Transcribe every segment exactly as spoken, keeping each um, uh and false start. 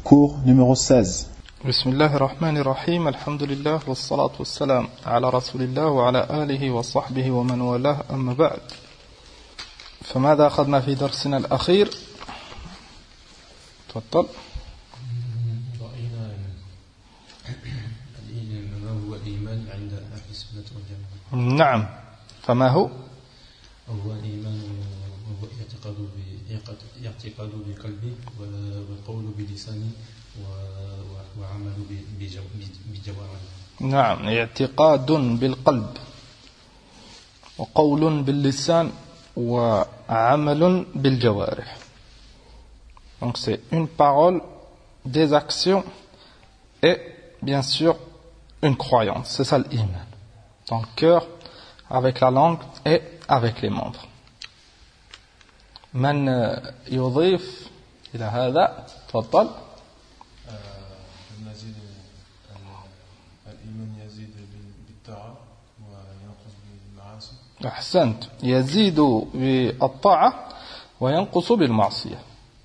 Cours numéro seize. بسم الله الرحمن الرحيم الحمد لله والصلاة والسلام على رسول الله وعلى آله وصحبه ومن والاه أما بعد فماذا أخذنا في درسنا الأخير؟ تفضل. رأينا ما هو الإيمان عند أهل السنة والجماعة. نعم، فما هو؟ هو الإيمان هو اعتقاد اعتقاد بقلبي والقول بلساني وعمل بجوارحي. نعم، اعتقاد بالقلب وقول باللسان وعمل بالجوارح. Donc c'est une parole, des actions et bien sûr une croyance. C'est ça l'iman. Dans le cœur, avec la langue et avec les membres. من يضيف إلى هذا تفضل. نزيد الإيمان يزيد بالطاعة وينقص بالمعاصي. أحسنت، يزيد بالطاعة وينقص بالمعصية.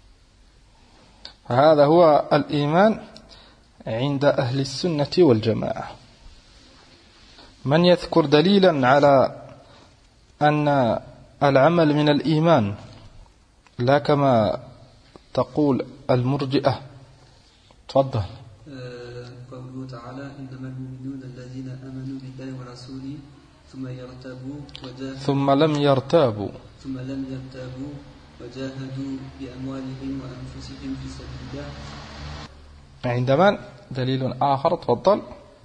هذا هو الإيمان عند أهل السنة والجماعة. من يذكر دليلا على أن العمل من الإيمان لا كما تقول المرجئة؟ تفضل. قوله تعالى إنما المؤمنون الذين آمنوا بالله ورسوله ثم يرتابوا ثم لم يرتابوا ثم لم يرتابوا وجاهدوا بأموالهم وأنفسهم في سبيل الله. عندما دليل آخر تفضل.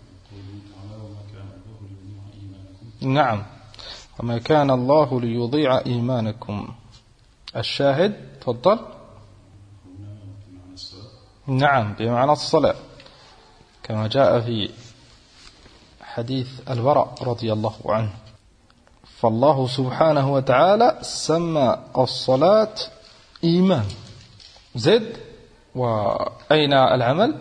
نعم، وما كان الله ليضيع إيمانكم. الشاهد تفضل. نعم، بمعنى الصلاة كما جاء في حديث البراء رضي الله عنه. فالله سبحانه وتعالى سمى الصلاة إيمان. زد. وأين العمل؟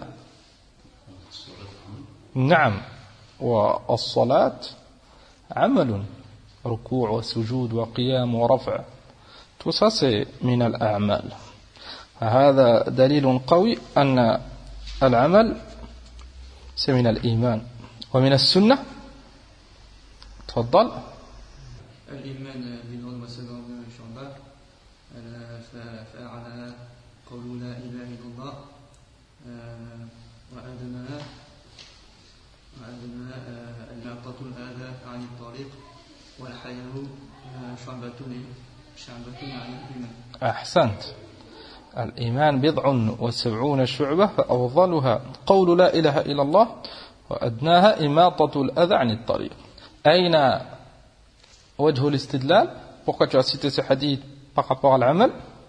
نعم، والصلاة عمل، ركوع وسجود وقيام ورفع، tout ça c'est من الأعمال. هذا دليل قوي أن العمل c'est من الإيمان. ومن السنة تفضل. الإيمان بدون وسبب شعبة فعلى قول لا إله إلا الله وأدناها وأدناها الإعطاء الأذى عن الطريق والحياة شعبة شعبة عن الإيمان. أحسنت. الإيمان بضع وسبعون شعبة فأفضلها قول لا إله إلا الله وأدناها إماطة الأذى عن الطريق. أين وجه الاستدلال؟ Pourquoi tu as cité ce hadith par rapport à l'Amal?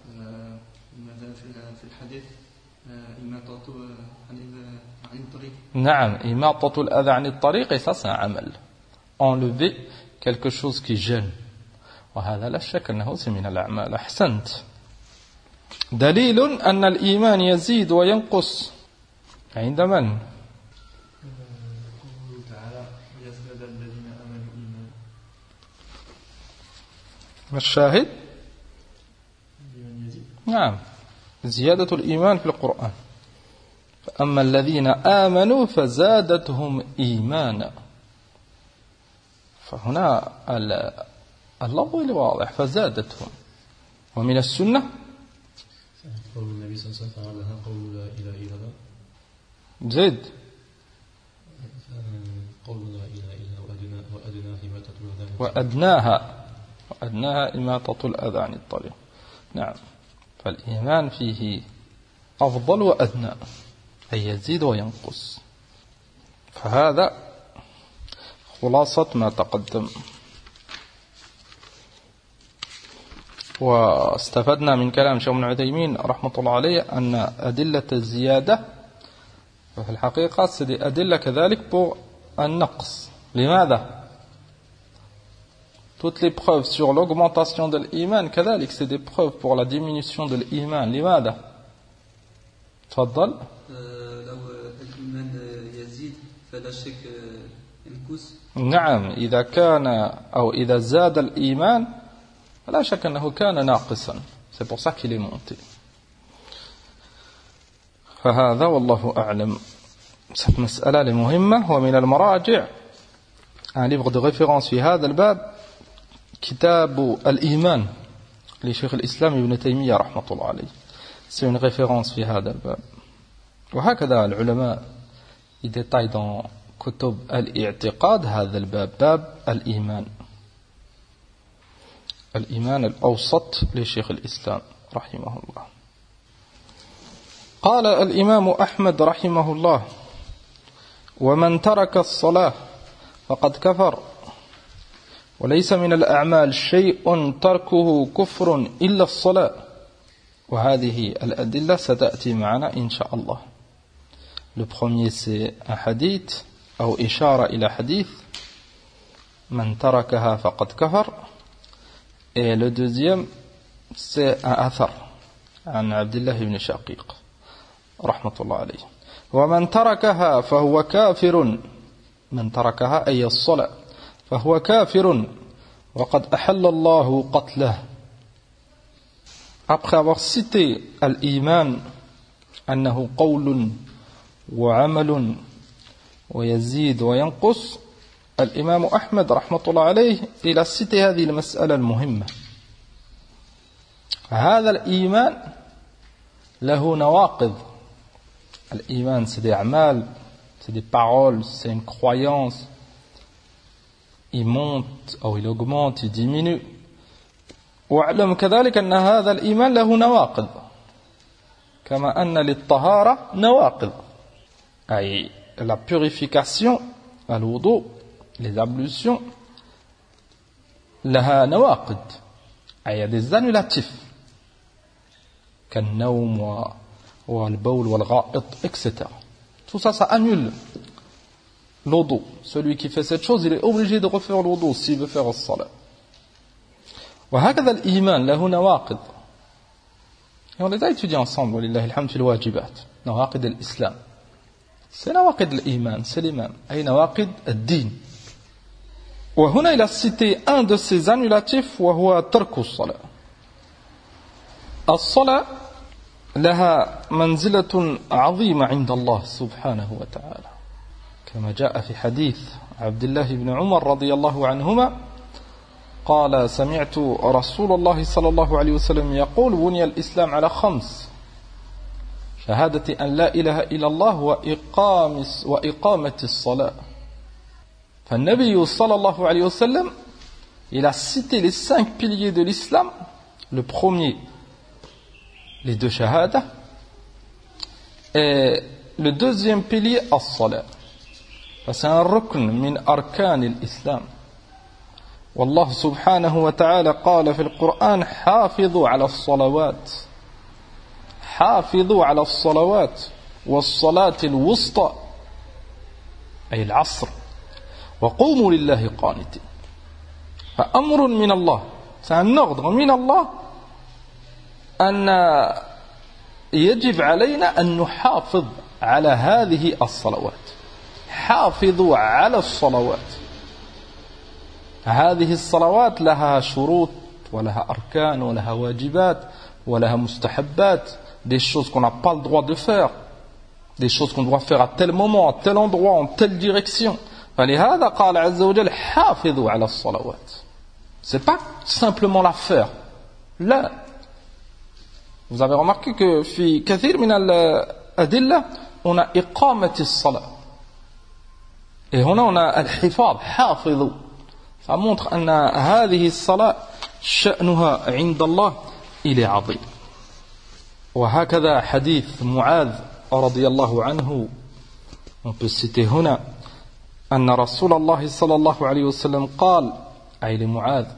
في الحديث إماطة عن الطريق. نعم، إماطة الأذى عن الطريق، et ça c'est un amal. Enlever quelque chose qui gêne. وهذا لا شك أنه من الأعمال. أحسنت. دليل أن الإيمان يزيد وينقص عند من؟ قوله تعالى يزداد الذين آمنوا إيمانا. ما الشاهد؟ نعم، زيادة الإيمان في القرآن. فأما الذين آمنوا فزادتهم إيمانا. فهنا اللفظ واضح، فزادتهم. ومن السنة قول النبي صلى الله عليه وسلم لها قول لا إله إلا الله. زيد. قول لا إله إلا وأدناها إماطة الأذى. وأدناها وأدناها إماطة الأذى عن الطريق. نعم، فالإيمان فيه أفضل وأدنى، أي يزيد وينقص. فهذا خلاصة ما تقدم. واستفدنا من كلام شيخ ابن عثيمين رحمة الله عليه أن أدلة الزيادة في الحقيقة c'est أدلة كذلك pour النقص. لماذا؟ Toutes les preuves sur l'augmentation de l'iman كذلك c'est des preuves pour la diminution de l'iman. لماذا؟ تفضل. لو الإيمان يزيد فلا شك ينقص. نعم، إذا كان أو إذا زاد الإيمان لا شك أنه كان ناقصا. C'est pour ça qu'il est monté. فهذا والله أعلم. Cette مسألة المهمة ومن المراجع un livre de référence في هذا الباب كتاب الإيمان لشيخ الإسلام ابن تيمية رحمة الله عليه. C'est une référence في هذا الباب. وهكذا العلماء يديتاي dans كتب الاعتقاد هذا الباب باب الإيمان الإيمان الأوسط لشيخ الإسلام رحمه الله. قال الإمام أحمد رحمه الله ومن ترك الصلاة فقد كفر وليس من الأعمال شيء تركه كفر إلا الصلاة. وهذه الأدلة ستأتي معنا إن شاء الله. Le premier c'est un hadith أو إشارة إلى حديث من تركها فقد كفر. Et le deuxième c'est un athar عن عبد الله بن شقيق رحمة الله عليه. ومن تركها فهو كافر. من تركها أي الصلاة فهو كافر وقد أحل الله قتله. Après avoir cité al-iman أنه قول وعمل ويزيد وينقص الإمام أحمد رحمة الله عليه إلى cité هذه المسألة المهمة. هذا الإيمان له نواقض. الإيمان c'est des أعمال, c'est des paroles, c'est une croyance. Il monte أو il augmente, il diminue. واعلم كذلك أن هذا الإيمان له نواقض كما أن للطهارة نواقض أي la purification الوضوء les ablutions لها نواقض أي des annulatifs كالنوم والبول والغائط et cetera. Tout ça, ça annule l'wudu. Celui qui fait cette chose, il est obligé de refaire l'wudu s'il veut faire le salat. وهكذا الإيمان له نواقض. Et on les a étudiés ensemble, ولله الحمد في الواجبات. نواقض الإسلام. C'est نواقض الإيمان, c'est les mêmes. أي نواقض الدين. وهنا il a cité un de ces annulatifs وهو ترك الصلاة. الصلاة لها منزلة عظيمة عند الله سبحانه وتعالى كما جاء في حديث عبد الله بن عمر رضي الله عنهما قال سمعت رسول الله صلى الله عليه وسلم يقول بني الإسلام على خمس شهادة أن لا إله إلا الله وإقام وإقامة الصلاة. فالنبي صلى الله عليه وسلم il a cité les cinq piliers de l'islam. Le premier, les deux shahadas, et le deuxième pilier as-salat. C'est un rukn min arkan al-islam. والله سبحانه وتعالى قال في القرآن حافظوا على الصلوات حافظوا على الصلوات والصلاة الوسطى أي العصر وقوموا لله قانتين. فأمر من الله, c'est un ordre من الله أن يجب علينا أن نحافظ على هذه الصلوات. حافظوا على الصلوات. هذه الصلوات لها شروط ولها أركان ولها واجبات ولها مستحبات, des choses qu'on n'a pas le droit de faire, des choses qu'on doit faire à tel moment, à tel endroit, en telle direction. فلهذا قال عز وجل حافظوا على الصلوات. C'est pas simplement la faire. Là, vous avez remarqué que في كثير من الأدلة on a إقامة الصلاة et هنا on a الحفاظ حافظوا. Ça montre أن هذه الصلاة شأنها عند الله il est عظيم. وهكذا حديث معاذ رضي الله عنه on peut citer هنا أن رسول الله صلى الله عليه وسلم قال أي لمعاذ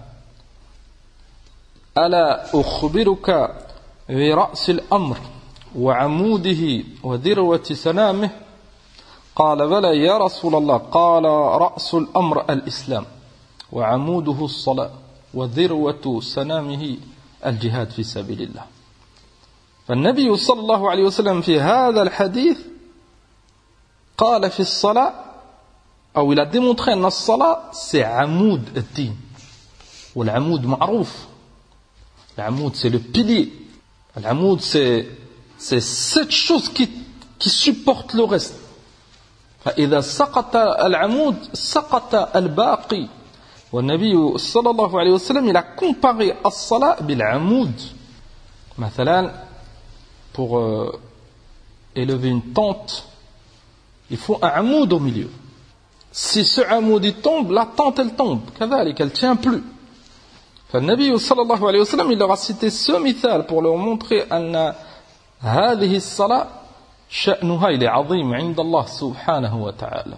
ألا أخبرك برأس الأمر وعموده وذروة سنامه قال بلى يا رسول الله قال رأس الأمر الإسلام وعموده الصلاة وذروة سنامه الجهاد في سبيل الله. فالنبي صلى الله عليه وسلم في هذا الحديث قال في الصلاة أو il a démontré أن الصلاة c'est عمود الدين. والعمود معروف. العمود c'est le pilier. العمود c'est c'est cette chose qui qui supporte le reste. فإذا سقط العمود سقط الباقي. والنبي صلى الله عليه وسلم il a comparé الصلاة بالعمود. مثلا pour euh, élever une tente, il faut un amoud au milieu. Si ce amoud il tombe, la tente elle tombe. كذلك elle tient plus. فالنبي صلى الله عليه وسلم il leur a cité ce مثال pour leur montrer أن هذه الصلاة شأنها il est عظيم عند الله سبحانه وتعالى.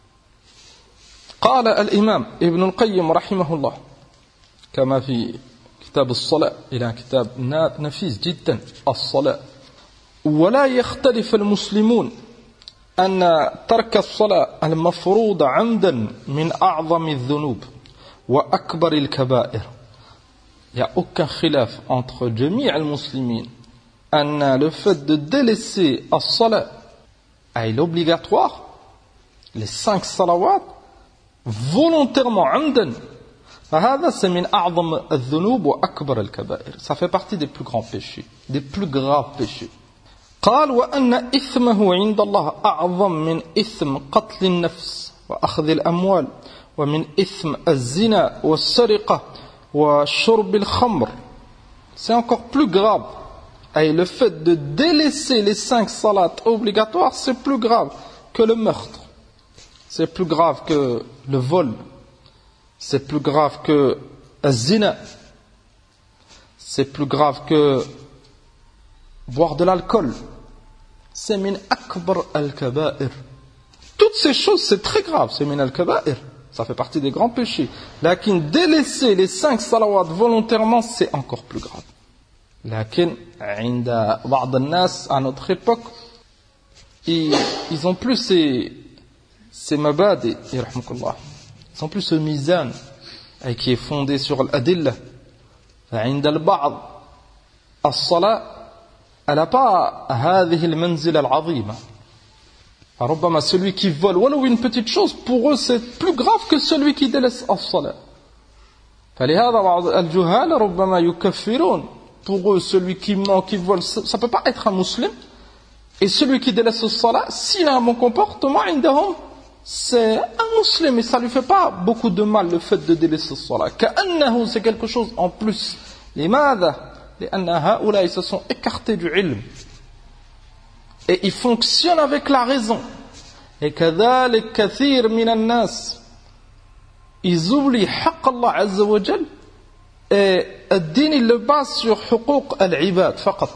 قال الإمام ابن القيم رحمه الله كما في كتاب الصلاة إلى كتاب نفيس جدا الصلاة ولا يختلف المسلمون أن ترك الصلاة المفروض عمدا من أعظم الذنوب وأكبر الكبائر. Il n'y a aucun khilaf entre جميع المسلمين أن le fait de délaisser الصلاة أي l'obligatoire les cinq salawats volontairement عمدا فهذا c'est من أعظم الذنوب وأكبر الكبائر. Ça fait partie des plus grands péchés, des plus graves péchés. قال وأن إثمه عند الله أعظم من إثم قتل النفس وأخذ الأموال ومن إثم الزنا والسرقة وشرب الخمر. C'est encore plus grave. Et le fait de délaisser les cinq salats obligatoires, c'est plus grave que le meurtre. C'est plus grave que le vol. C'est plus grave que le zina. C'est plus grave que boire de l'alcool. C'est min akbar al-kaba'ir. Toutes ces choses, c'est très grave. C'est min al-kaba'ir. Ça fait partie des grands péchés. Lakin délaisser les cinq salawats volontairement, c'est encore plus grave. Lakin, عند بعض الناس, à notre époque, ils, ils ont plus ces, ces mabadi, yarhamukallah. Ils ont plus ce mizan, qui est fondé sur l'adillah. عند البعض, الصلاة, elle n'a pas هذه المنزلة العظيمة. ربما celui qui vole ولو une petite chose, pour eux c'est plus grave que celui qui délaisse الصلاة. فلهذا بعض الجهال ربما يكفرون. Pour eux, celui qui ment, qui vole, ça ne peut pas être un musulman. Et celui qui délaisse le salat, s'il a un bon comportement, c'est un musulman. Et ça ne lui fait pas beaucoup de mal, le fait de délaisser le salat. كأنه, c'est quelque chose en plus. لماذا؟ لأن هؤلاء, ils se sont écartés du ilm. Et ils fonctionnent avec la raison. Et كذلك كثير من الناس, ils oublient حق الله عز وجل. Et الدين il le base sur حقوق العباد فقط.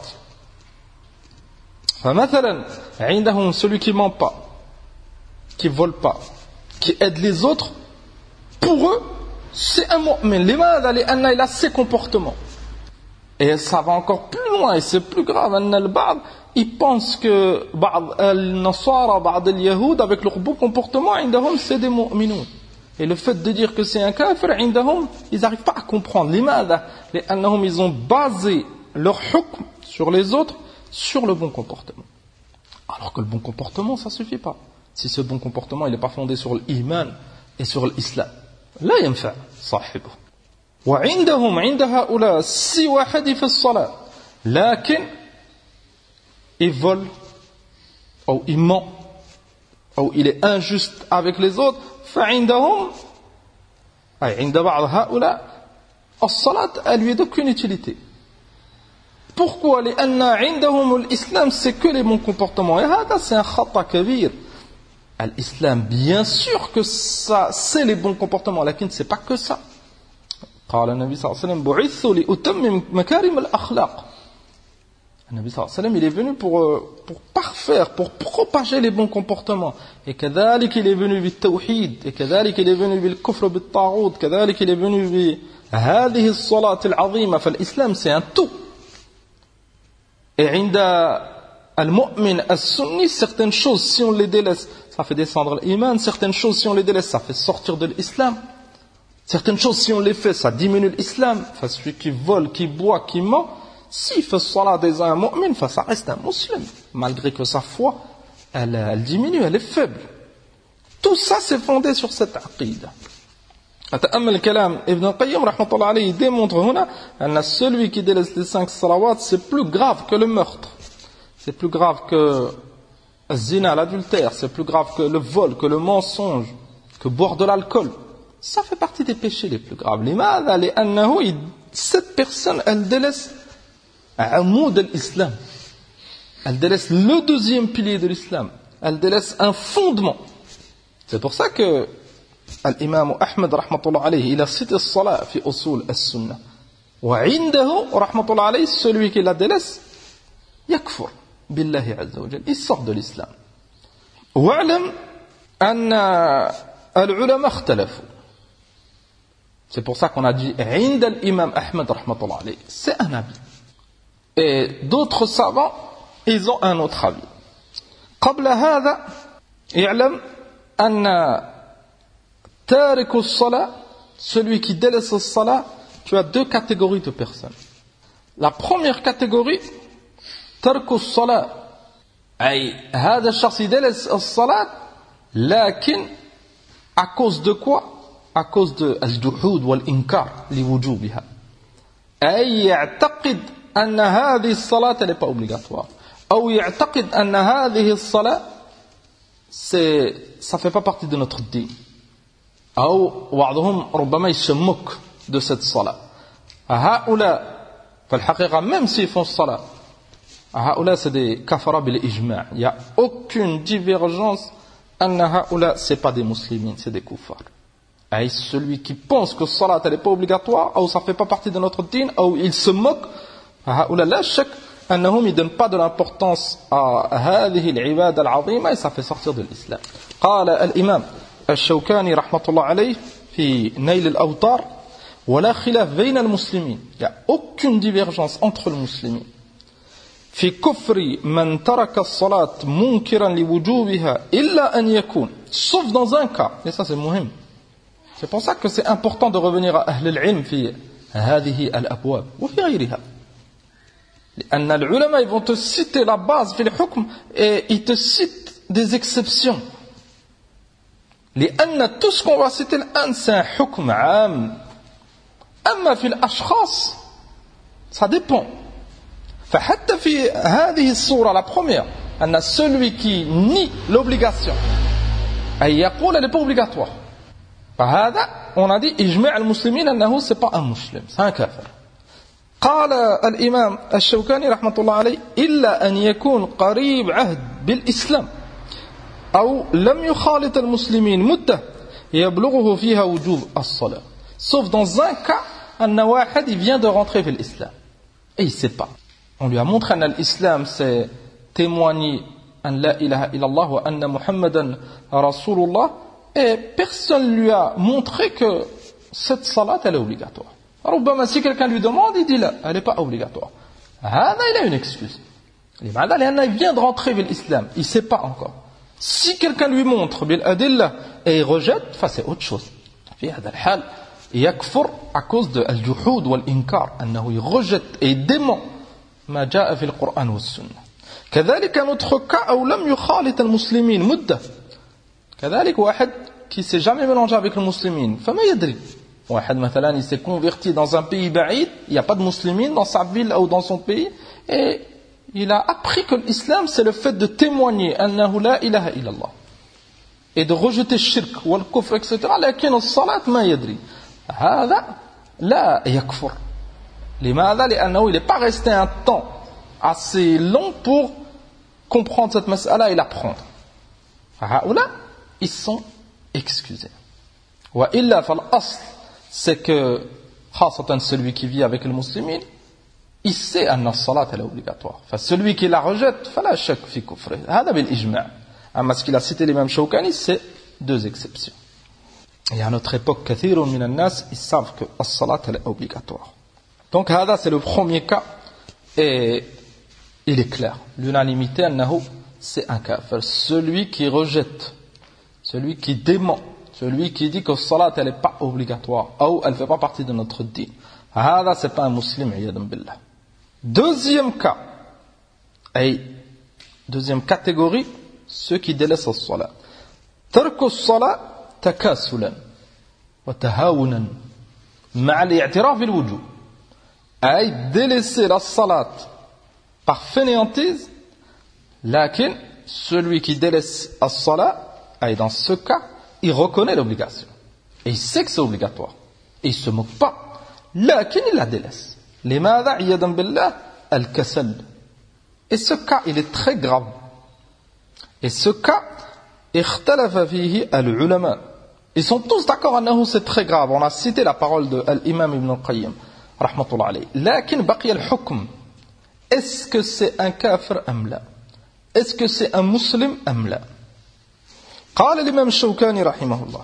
فمثلا عندهم celui qui ment pas, qui vole pas, qui aide les autres, pour eux c'est un mu'min. لماذا؟ لأن il a ses comportements. Et ça va encore plus loin et c'est plus grave. أن البعض ils pensent que بعض النصارى بعض اليهود avec leur beau comportement عندهم c'est des mu'minun. Et le fait de dire que c'est un kafir, عندهم, ils n'arrivent pas à comprendre. لماذا؟ لأنهم, ils ont basé leur hukm sur les autres, sur le bon comportement. Alors que le bon comportement, ça ne suffit pas. Si ce bon comportement, il n'est pas fondé sur l'iman et sur l'islam. لا ينفع صاحبه. وعندهم, عند هؤلاء, si واحد في الصلاة, لكن il vole, ou il ment, ou il est injuste avec les autres, فعندهم أي عند بعض هؤلاء الصلاة elle lui est d'aucune utilité. Pourquoi؟ لأن عندهم الإسلام c'est que les bons comportements. Et هذا c'est un خطأ كبير. L'islam bien sûr que ça c'est les bons comportements, لكن c'est pas que ça. قال النبي صلى الله عليه وسلم بعثت لأتمم مكارم الأخلاق. Le Nabi sallallahu alayhi wa sallam, il est venu pour, pour parfaire, pour propager les bons comportements. Et كذلك il est venu بالتوحيد, et كذلك il est venu بالكفر بالطاغوت, كذلك il est venu بهذه الصلاة العظيمة. فالإسلام c'est un tout. Et عند المؤمن السني, certaines choses si on les délaisse, ça fait descendre l'iman. Certaines choses si on les délaisse, ça fait sortir de l'islam. Certaines choses si on les fait, ça diminue l'islam. Enfin, celui qui vole, qui boit, qui ment, s'il fait salat déjà un mu'min, ça reste un musulman, malgré que sa foi, elle, elle diminue, elle est faible. Tout ça, c'est fondé sur cette aqida. أتأمل الكلام ابن القيم رحمة الله عليه démontre هنا أن celui qui délaisse les cinq salawats, c'est plus grave que le meurtre. C'est plus grave que le zina, l'adultère, c'est plus grave que le vol, que le mensonge, que boire de l'alcool. Ça fait partie des péchés les plus graves. لماذا؟ لأنه cette personne, elle délaisse عمود الإسلام. Elle délaisse le deuxième pilier de l'islam. Elle délaisse un fondement. C'est pour ça que l'imam Ahmed rahmatullah alayhi, il a cité le salat fi usul as-sunnah. وعنده rahmatullah alayhi, celui qui la délaisse, yakfur billahi azza wa jalla. Il sort de l'islam. واعلم أن العلماء اختلفوا. C'est pour ça qu'on a dit عند الإمام أحمد rahmatullah alayhi. C'est un avis. Et d'autres savants, ils ont un autre avis. قبل هذا يعلم أن تارك الصلاة, celui qui délaisse le salat, tu as deux catégories de personnes. La première catégorie, ترك الصلاة, أي هذا الشخص يدلس الصلاة لكن à cause de quoi? À cause de الجحود والإنكار لوجوبها. أي يعتقد أن هذه الصلاة n'est pas obligatoire. أو يعتقد أن هذه الصلاة c'est ça fait pas partie de notre dîn. أو بعضهم ربما يشمك de cette صلاة. هؤلاء فالحقيقة même s'ils font الصلاة, هؤلاء c'est des كفرة بالإجماع. Il n'y a aucune divergence. أن هؤلاء c'est pas des musulmans, c'est des kuffars. Et celui qui pense que الصلاة elle n'est pas obligatoire, ou ça fait pas partie de notre dîn, ou il se moque, هؤلاء لا شك أنهم ne donnent pas de l'importance à هذه العبادة العظيمة, et ça fait sortir de l'islam. قال الإمام الشوكاني رحمة الله عليه في نيل الأوطار ولا خلاف بين المسلمين. Il n'y a aucune divergence entre les musulmans. في كفر من ترك الصلاة منكرا لوجوبها إلا أن يكون, sauf dans un cas, et ça c'est مهم. C'est pour ça que c'est important de revenir à أهل العلم في هذه الأبواب وفي غيرها. لأن العلماء ils vont te citer la base في الحكم et ils te citent des exceptions. لأن tout ce qu'on va citer الآن c'est un حكم عام. أما في الأشخاص ça dépend. فحتى في هذه الصورة la première أن celui qui nie l'obligation أي يقول elle n'est pas obligatoire, فهذا on a dit إجماع المسلمين أنه c'est pas un مسلم, c'est un كافر. قال الإمام الشوكاني رحمة الله عليه إلا أن يكون قريب عهد بالإسلام أو لم يخالط المسلمين مدة يبلغه فيها وجوب الصلاة, sauf dans un cas أن واحد il vient de rentrer في الإسلام et il ne sait pas. On lui a montré que l'islam c'est témoigner an la ilaha illallah wa anna muhammadan rasulullah, et personne lui a montré que cette salat elle est obligatoire. ربما si quelqu'un lui demande, il dit là, elle n'est pas obligatoire. هذا il a une excuse. لماذا؟ لأنه il vient de rentrer dans l'islam, il ne sait pas encore. Si quelqu'un lui montre بالأدلة et il rejette, enfin c'est autre chose. في هذا الحال يكفر à cause de الجحود والإنكار, أنه il rejette et il dément ما جاء في القرآن والسنة. كذلك notre cas أو لم يخالط المسلمين مدة. كذلك واحد qui s'est jamais mélangé avec les musulmans, فما يدري. واحد مثلا il s'est converti dans un pays بعيد, il n'y a pas de musulmans dans sa ville ou dans son pays, et il a appris que l'islam c'est le fait de témoigner أنه لا إله إلا الله et de rejeter le shirk والكفر et cetera. لكن الصلاة ما يدري. هذا لا يكفر. لماذا؟ لأنه il n'est pas resté un temps assez long pour comprendre cette mas'ala et l'apprendre. فهؤلاء ils sont excusés. وإلا فالأصل c'est que خاصة celui qui vit avec les musulmans, il sait أن الصلاة est obligatoire. فcelui qui la rejette فلا شك في كفره. هذا بالإجماع. أما ce qu'il a cité l'imam Shawkani, c'est deux exceptions. Et à notre époque كثير من الناس ils savent que الصلاة est obligatoire. Donc هذا c'est le premier cas, et il est clair, l'unanimité أنه c'est un kafir, celui qui rejette, celui qui dément, celui qui dit que la salat elle n'est pas obligatoire ou elle ne fait pas partie de notre dîn. هذا c'est pas un musulman, عياذا بالله. Deuxième cas, et deuxième catégorie, ceux qui délaissent la salat. ترك الصلاة تكاسلا وتهاونا مع الاعتراف بالوجوب. أي délaisser la salat par fainéantise, lakin celui qui délaisse as-salat, et dans ce cas, il reconnaît l'obligation. Et il sait que c'est obligatoire. Et il ne se moque pas. Lakin il la délaisse. Limada iyadan billah al-kasal. Et ce cas, il est très grave. Et ce cas, ikhtalafa fihi al-ulama. Ils sont tous d'accord annahu c'est très grave. On a cité la parole de l'imam Ibn al-Qayyim, rahmatullah alayhi. Lakin baqiya al-hukm. Est-ce que c'est un kafir am la? Est-ce que c'est un musulman am la? قال الإمام الشوكاني رحمه الله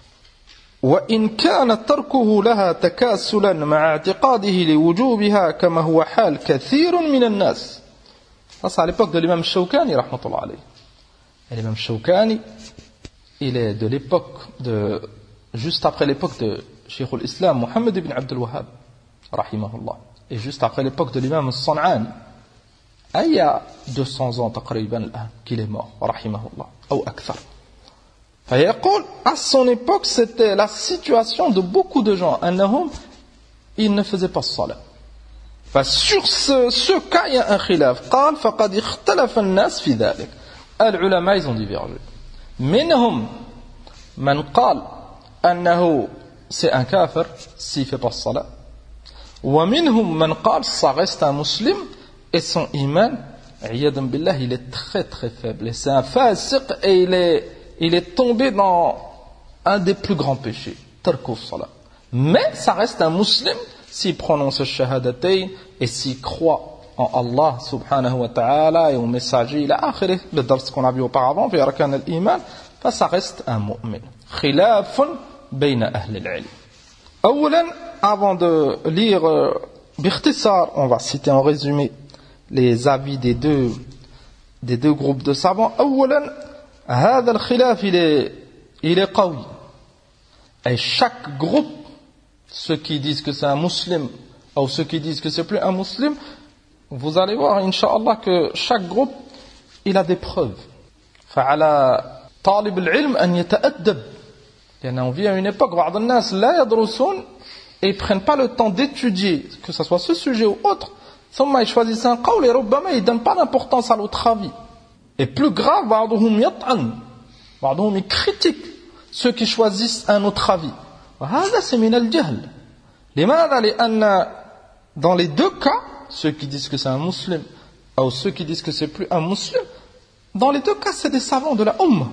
وإن كان تركه لها تكاسلا مع اعتقاده لوجوبها كما هو حال كثير من الناس. Ça c'est à l'époque de l'imam Shawkani rahmatullah alayhi. Et l'imam Shawkani, il est de l'époque de juste après l'époque de Cheikh al-Islam Muhammad ibn Abdul Wahhab rahimahullah, et juste après l'époque de l'imam al-San'ani. Il y a deux cents ans تقريبا qu'il est mort rahimahullah ou akthar. فيقول à son époque c'était la situation de beaucoup de gens أنهم ils ne faisaient pas salat. Sur ce, ce cas il y a un khilaf. قال فقد اختلف الناس في ذلك. العلماء ils ont divergé. منهم من قال أنه c'est un kafir s'il fait pas salat. ومنهم من قال ça reste un musulman et son iman عياذا بالله il est très très faible et c'est un fasiq et il est il est tombé dans un des plus grands péchés, tarku salat. Mais ça reste un musulman s'il prononce le shahadatayn et s'il croit en Allah subhanahu wa ta'ala et au messager, il a akhirih, le dars qu'on a vu auparavant, fi arkan al-iman, ça reste un mu'min. Khilafun bayna ahli al-ilm. Awalan, avant de lire euh, bikhtisar, on va citer en résumé les avis des deux, des deux groupes de savants. Awalan, هذا الخلاف il est, il est qawi. Et chaque groupe, ceux qui disent que c'est un musulman ou ceux qui disent que c'est plus un musulman, vous allez voir incha'Allah que chaque groupe il a des preuves. فعلى طالب العلم أن يتأدب. لأنه vit à une époque بعض الناس لا يدرسون et ils prennent pas le temps d'étudier que ce soit ce sujet ou autre. ثم ils choisissent un qawl et ربما ils donnent pas d'importance à l'autre avis. Et plus grave, بعضهم يطعن, بعضهم critique ceux qui choisissent un autre avis. وهذا c'est من الجهل. لماذا؟ لأن dans les deux cas, ceux qui disent que c'est un musulman ou ceux qui disent que c'est plus un musulman, dans les deux cas c'est des savants de la Ummah,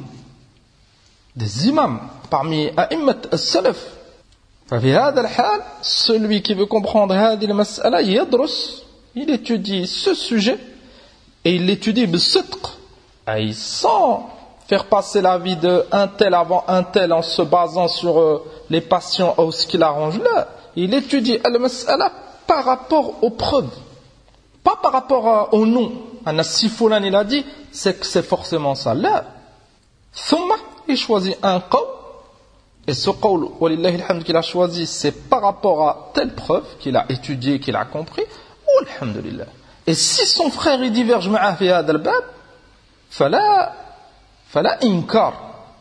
des imams parmi a'immat as-salaf. ففي هذا الحال, celui qui veut comprendre هذه المسألة يدرس, il étudie ce sujet et il l'étudie بالصدق, et sans faire passer la vie d'un tel avant un tel en se basant sur euh, les passions ou ce qui l'arrange là. Il étudie al-mas'ala par rapport aux preuves, pas par rapport à, au nom. Si Foulan il a dit, c'est que c'est forcément ça. Là, thumma, il choisit un qawl, et ce qawl, walillahi alhamd qu'il a choisi, c'est par rapport à telle preuve qu'il a étudié, qu'il a compris, ou alhamdulillah. Et si son frère il diverge معه في هذا الباب, فلا فلا إنكار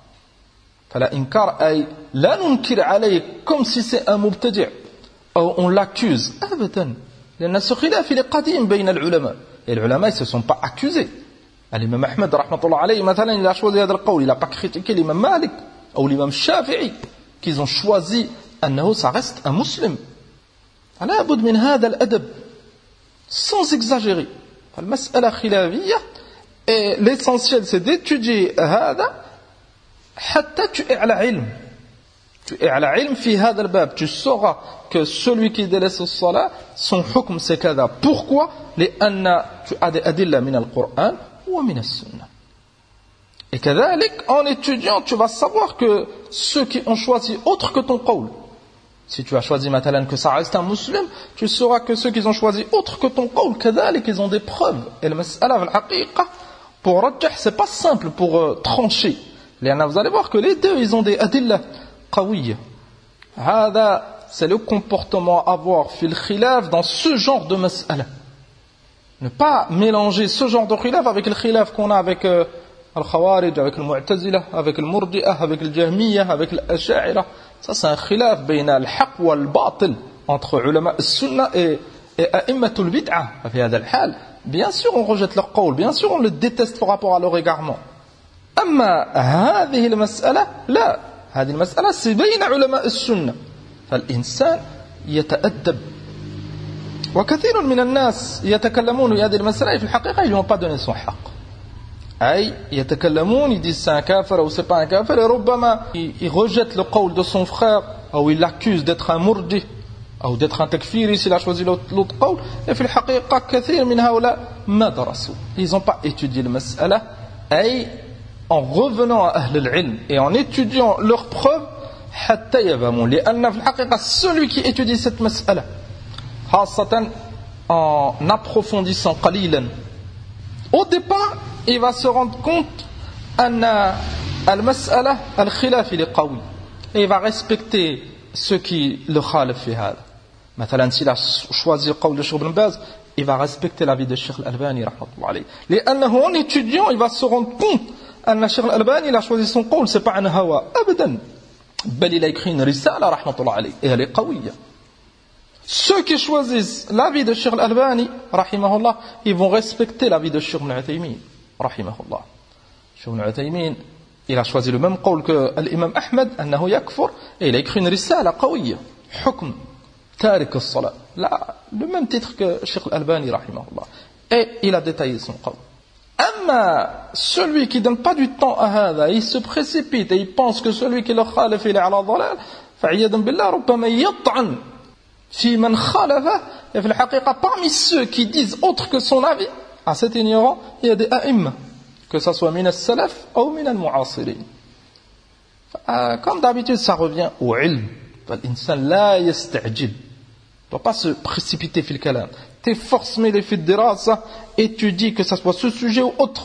فلا إنكار أي لا ننكر عليه comme si c'est un مبتدع أو on l'accuse أبدا, لأن ce خلاف il est قديم بين العلماء. Et les ulama ils se sont pas accusés. L'imam Ahmed rahmatullah alayhi مثلا il a choisi هذا القول, il n'a pas critiqué l'imam Malik ou l'imam Shafi'i qu'ils ont choisi أنه ça reste un musulman. فلا بد من هذا الأدب sans exagérer. المسألة خلافية et l'essentiel c'est d'étudier هذا حتى tu es على علم tu es على علم في هذا الباب. Tu sauras que celui qui délaisse le salat, son hukm c'est كذا. Pourquoi? لأن tu as des adilla من القرآن ومن السنة. Et كذلك en étudiant tu vas savoir que ceux qui ont choisi autre que ton qawl, si tu as choisi مثلا que ça reste un musulman, tu sauras que ceux qui ont choisi autre que ton qawl كذلك ils ont des preuves. Et le mas'ala في الحقيقة pour rajjah c'est pas simple pour euh, trancher. لأن vous allez voir que les deux ils ont des adilla qawiyya. هذا c'est le comportement à avoir في الخلاف dans ce genre de mas'ala. Ne pas mélanger ce genre de khilaf avec le khilaf qu'on a avec euh, al-Khawarij, avec le Mu'tazila, avec le Murji'ah, avec le Jahmiyah, avec l'Ash'a'ira. Ça c'est un khilaf بين الحق والباطل entre ulama al-sunnah et a'immatul bid'ah. في هذا الحال bien sûr on rejette leur qawl, bien sûr on le déteste par rapport à leur égarement. أما هذه المسألة لا، هذه المسألة c'est بين علماء السنة، فالإنسان يتأدب. وكثير من الناس يتكلمون في هذه المسألة في الحقيقة ils n'ont pas donné son حق. أي يتكلمون ils disent c'est un kafir ou c'est pas un kafir et ربما ils rejettent le qawl de son frère ou ils l'accusent d'être un murji أو d'être un takfiri s'il a choisi l'autre qawl. Et في الحقيقة كثير من هؤلاء ما درسوا، ils n'ont pas étudié المسألة. أي en revenant à Ahl al-Ilm et en étudiant leurs preuves حتى يفهموا. لأن في الحقيقة celui qui étudie cette مسألة خاصة en approfondissant قليلا, au départ il va se rendre compte أن المسألة الخلاف لقوي et il va respecter ceux qui le khalif في هذا. مثلا s'il a choisi قول de Cheikh Ibn Baz, il va respecter l'avis de Cheikh Al-Albani رحمة الله عليه, لأنه en étudiant il va se rendre compte أن Cheikh Al-Albani il a choisi son قول c'est pas un hawa أبدا, بل il a écrit une risala رحمة الله عليه et elle est قوية. Ceux qui choisissent l'avis de Cheikh Al-Albani rahimahullah, ils vont respecter l'avis de Cheikh Ibn Uthaymin rahimahullah. Cheikh Ibn Uthaymin il a choisi le même قول que l'imam Ahmed أنه يكفر et il a écrit une risala قوية حكم تارك الصلاة, là le même titre que Cheikh Al-Albani rahimahullah, et il a détaillé son قول. أما celui qui donne pas du temps à هذا, il se précipite et il pense que celui qui le khalif il est على ضلال, فعياذا بالله ربما يطعن في من خالفه. Et في الحقيقة parmi ceux qui disent autre que son avis à cet ignorant, il y a des a'imma, que ça soit من السلف ou من المعاصرين. Comme d'habitude ça revient au ilm. فالإنسان لا يستعجل, ne doit pas se précipiter في الكلام. T'efforces mais les faits de dirasa, et tu dis que ça soit ce sujet ou autre,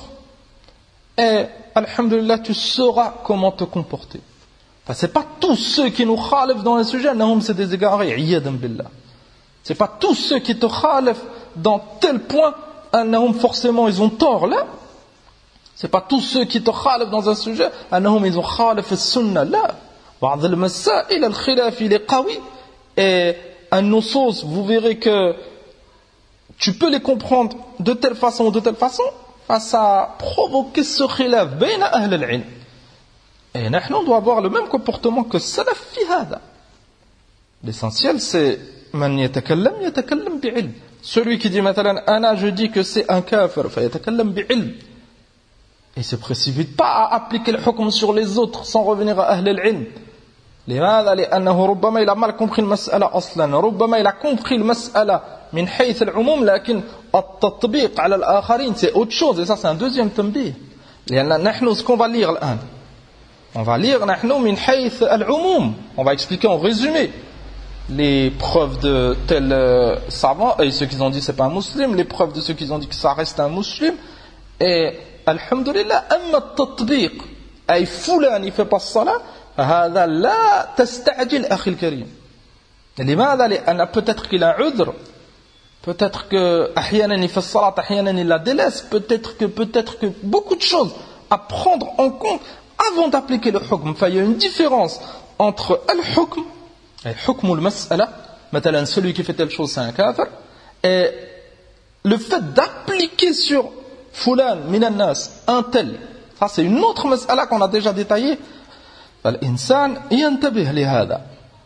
et alhamdulillah tu sauras comment te comporter. Enfin, c'est pas tous ceux qui nous khalifent dans les sujets annahum c'est des égarés, iyadan billah. C'est pas tous ceux qui te khalifent dans tel point annahum forcément ils ont tort, là. C'est pas tous ceux qui te khalifent dans un sujet annahum ils ont khalif as-sunnah, là. بعض المسائل الخلاف il est qawi, et an-nusus vous verrez que tu peux les comprendre de telle façon ou de telle façon, ça a provoqué ce khilaf bayna ahl al-ilm. Et nous, on doit avoir le même comportement que salaf fi hada. L'essentiel c'est man yatakallam yatakallam bi'ilm. Celui qui dit مثلا ana je dis que c'est un kafir, fa yatakallam bi'ilm. Et se précipite pas à appliquer le hukm sur les autres sans revenir à ahl al-ilm. لماذا؟ لأنه ربما il a mal compris المسألة أصلا, ربما il a compris المسألة من حيث العموم, لكن التطبيق على الآخرين c'est autre chose, et ça c'est un deuxième تنبيه. لأن نحن ce qu'on va lire الآن, on va lire نحن من حيث العموم, on va expliquer en résumé les preuves de tel euh, savant et ceux qui ont dit c'est pas un musulman, les preuves de ceux qui ont dit que ça reste un musulman, et alhamdulillah أما التطبيق أي فلان il fait pas الصلاة هذا لا تستعجل أخي الكريم. لماذا؟ لأن peut-être qu'il a عذر, peut-être que أحيانا il fait الصلاة أحيانا il la délaisse, peut-être que peut-être que beaucoup de choses à prendre en compte avant d'appliquer le hukm. Enfin, il y a une différence entre al-hukm et hukm al-mas'ala, مثلا celui qui fait telle chose c'est un kafir, et le fait d'appliquer sur fulan min an-nas un tel, ça c'est une autre mas'ala qu'on a déjà détaillée. فالإنسان ينتبه لهذا,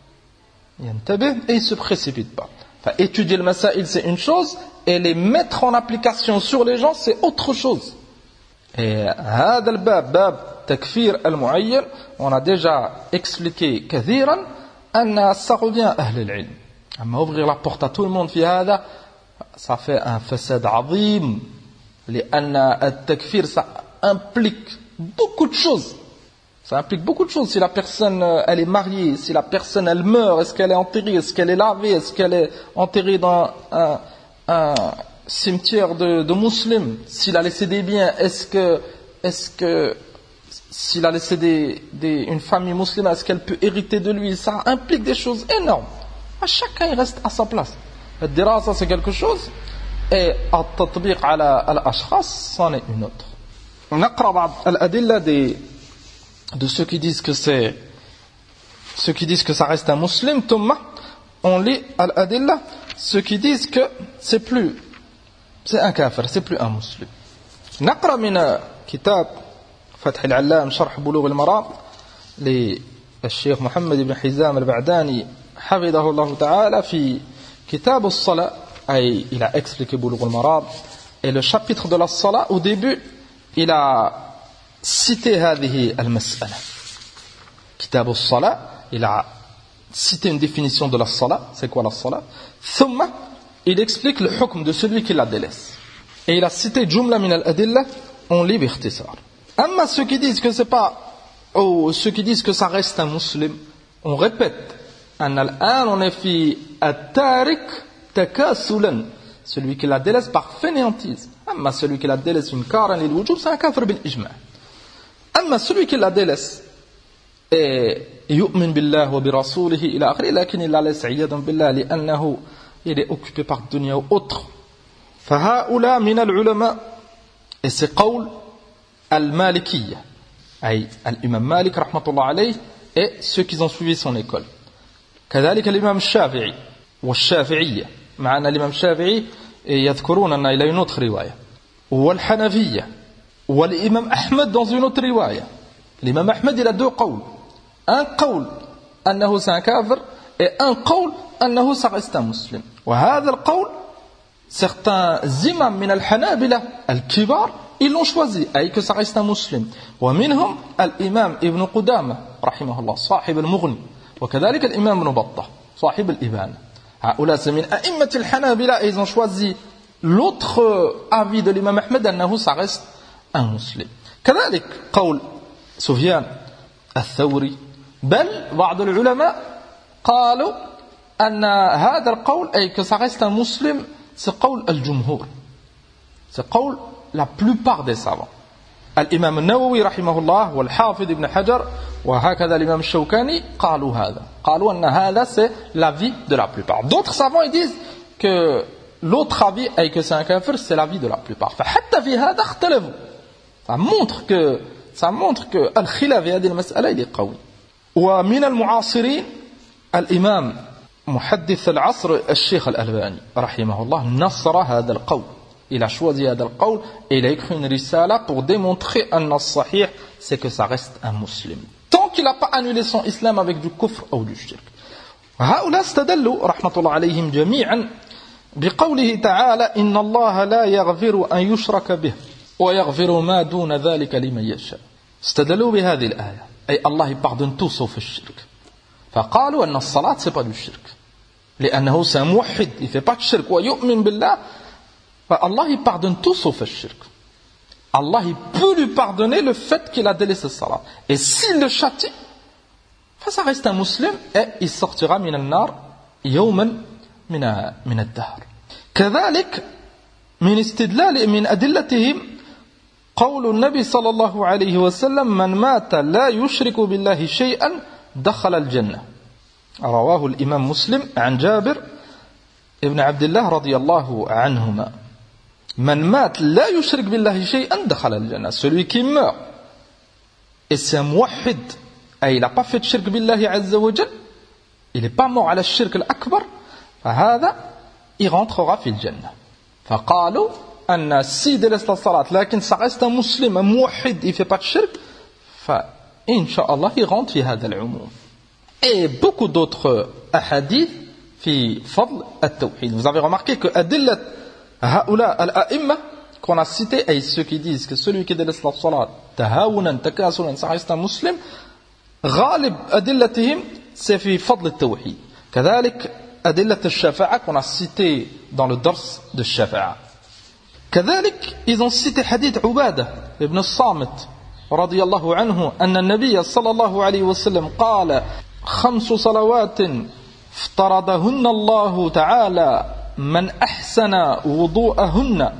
ينتبه et il se précipite pas. Enfin, étudier le masail c'est une chose, et les mettre en application sur les gens c'est autre chose. Et هذا الباب باب تكفير المعين, on a déjà expliqué كثيرا أن ça revient à أهل العلم. أما ouvrir la porte à tout le monde في هذا, ça fait un فساد عظيم, لأن التكفير ça implique beaucoup de choses. Ça implique beaucoup de choses. Si la personne elle est mariée, si la personne elle meurt, est-ce qu'elle est enterrée, est-ce qu'elle est lavée, est-ce qu'elle est enterrée dans un, un cimetière de, de musulmans, s'il a laissé des biens, est-ce que, est-ce que s'il a laissé des, des, une famille musulmane, est-ce qu'elle peut hériter de lui? Ça implique des choses énormes. À chacun il reste à sa place. Le dirasa c'est quelque chose, et al-tatbiq ala al-ashkhas c'en est une autre. On aqra al-adilla des de ceux qui disent que c'est ceux qui disent que ça reste un musulman, Thomas, on lit al-adilla, ceux qui disent que c'est plus c'est un kafir, c'est plus un musulman. نقرأ من كتاب فتح العلام شرح بلوغ المرام للشيخ محمد بن حزام البعداني حفظه الله تعالى في كتاب الصلاة. أي il a expliqué بلوغ المرام et le chapitre de la salat au début il a cité هذه المسألة. كتاب الصلاة il a cité une définition de la salat, c'est quoi la salat. ثم il explique le hukm de celui qui la délaisse. Et il a cité Jumla min al-adilla, on lit bikhtisar. Amma ceux qui disent que c'est pas, ou ceux qui disent que ça reste un musulman, on répète, an al-an on est fi at-tarik takasulan, celui qui la délaisse par fainéantise. Amma celui qui la délaisse une karan lil wujub, c'est un kafir bil ijma'. Amma celui qui la délaisse et yu'min billah wa bi rasulihi ila akhiri, lakin il la laisse iyadan billah li'annahu il est occupé par dunya ou autre. فهؤلاء من العلماء et c'est قول المالكية أي الإمام مالك رحمة الله عليه et ceux qui ont suivi son école. كذلك الإمام الشافعي والشافعية مع أن الإمام الشافعي يذكرون أن إلى une autre رواية والحنفية والإمام أحمد dans une autre رواية. الإمام أحمد il a deux قول, un قول أنه c'est un kafir et un قول أنه ça reste un musulman. وهذا القول certains imams min al-Hanabila al-Kibar, ils l'ont choisi, et que ça reste un musulman. ومنهم الإمام ابن قدامة رحمه الله صاحب المغني وكذلك الإمام ابن بطة صاحب الإبانة. هؤلاء c'est min أئمة الحنابلة et ils ont choisi l'autre avis de l'imam Ahmed أنه ça reste un musulman. كذلك قول سفيان الثوري بل بعض العلماء قالوا أن هذا القول أي que ça reste un musulman. C'est قول الجمهور, c'est قول la plupart des savants. الإمام النووي رحمه الله والحافظ ابن حجر وهكذا الإمام الشوكاني قالوا هذا, قالوا أن هذا c'est l'avis de la plupart. D'autres savants ils disent que l'autre avis et que c'est un kafir c'est l'avis de la plupart. فحتى في هذا اختلفوا. Ça montre que ça montre que الخلاف في هذه المسألة il est قوي. ومن المعاصرين الإمام محدث العصر الشيخ الألباني رحمه الله نصر هذا القول. Il a choisi هذا القول et il a écrit une risala pour démontrer أن الصحيح c'est que ça reste un musulman tant qu'il n'a pas annulé son islam avec du kufr ou du shirk. هؤلاء استدلوا رحمة الله عليهم جميعا بقوله تعالى إن الله لا يغفر أن يشرك به ويغفر ما دون ذلك لمن يشاء. استدلوا بهذه الآية أي الله pardonne tout sauf الشرك. فقالوا أن الصلاة c'est pas du shirk لأنه c'est un موحد, il fait pas de shirk ويؤمن بالله. فالله il pardonne tout sauf le shirk. Allah il peut lui pardonner le fait qu'il a délaissé le salat. Et s'il le châtie, ça reste un musulman et il sortira من النار يوما من من الدهر. كذلك من استدلال من أدلتهم قول النبي صلى الله عليه وسلم من مات لا يشرك بالله شيئا دخل الجنة. رواه الإمام مسلم عن جابر ابن عبد الله رضي الله عنهما. من مات لا يشرك بالله شيئا دخل الجنة. Celui qui meurt et c'est un muwahhid et il n'a pas fait de shirk billahi azza wa jal, il n'est pas mort على الشرك الأكبر, فهذا il rentrera في الجنة. فقالوا أن si délaisse la salat لكن ça reste un musulman, un muwahhid, il ne fait pas de shirk, فإن شاء الله il rentre في هذا العموم. Et beaucoup d'autres ahadith في فضل التوحيد. Vous avez remarqué que أدلة هؤلاء الأئمة qu'on a cité et ceux qui disent que celui qui délaisse la salat تهاونا تكاسلا ça reste un musulman, غالب أدلتهم c'est في فضل التوحيد. كذلك أدلة الشفاعة qu'on a cité dans le dars de الشفاعة. كذلك ils ont cité حديث عبادة ابن الصامت رضي الله عنه أن النبي صلى الله عليه وسلم قال خمس صلوات افترضهن الله تعالى من أحسن وضوءهن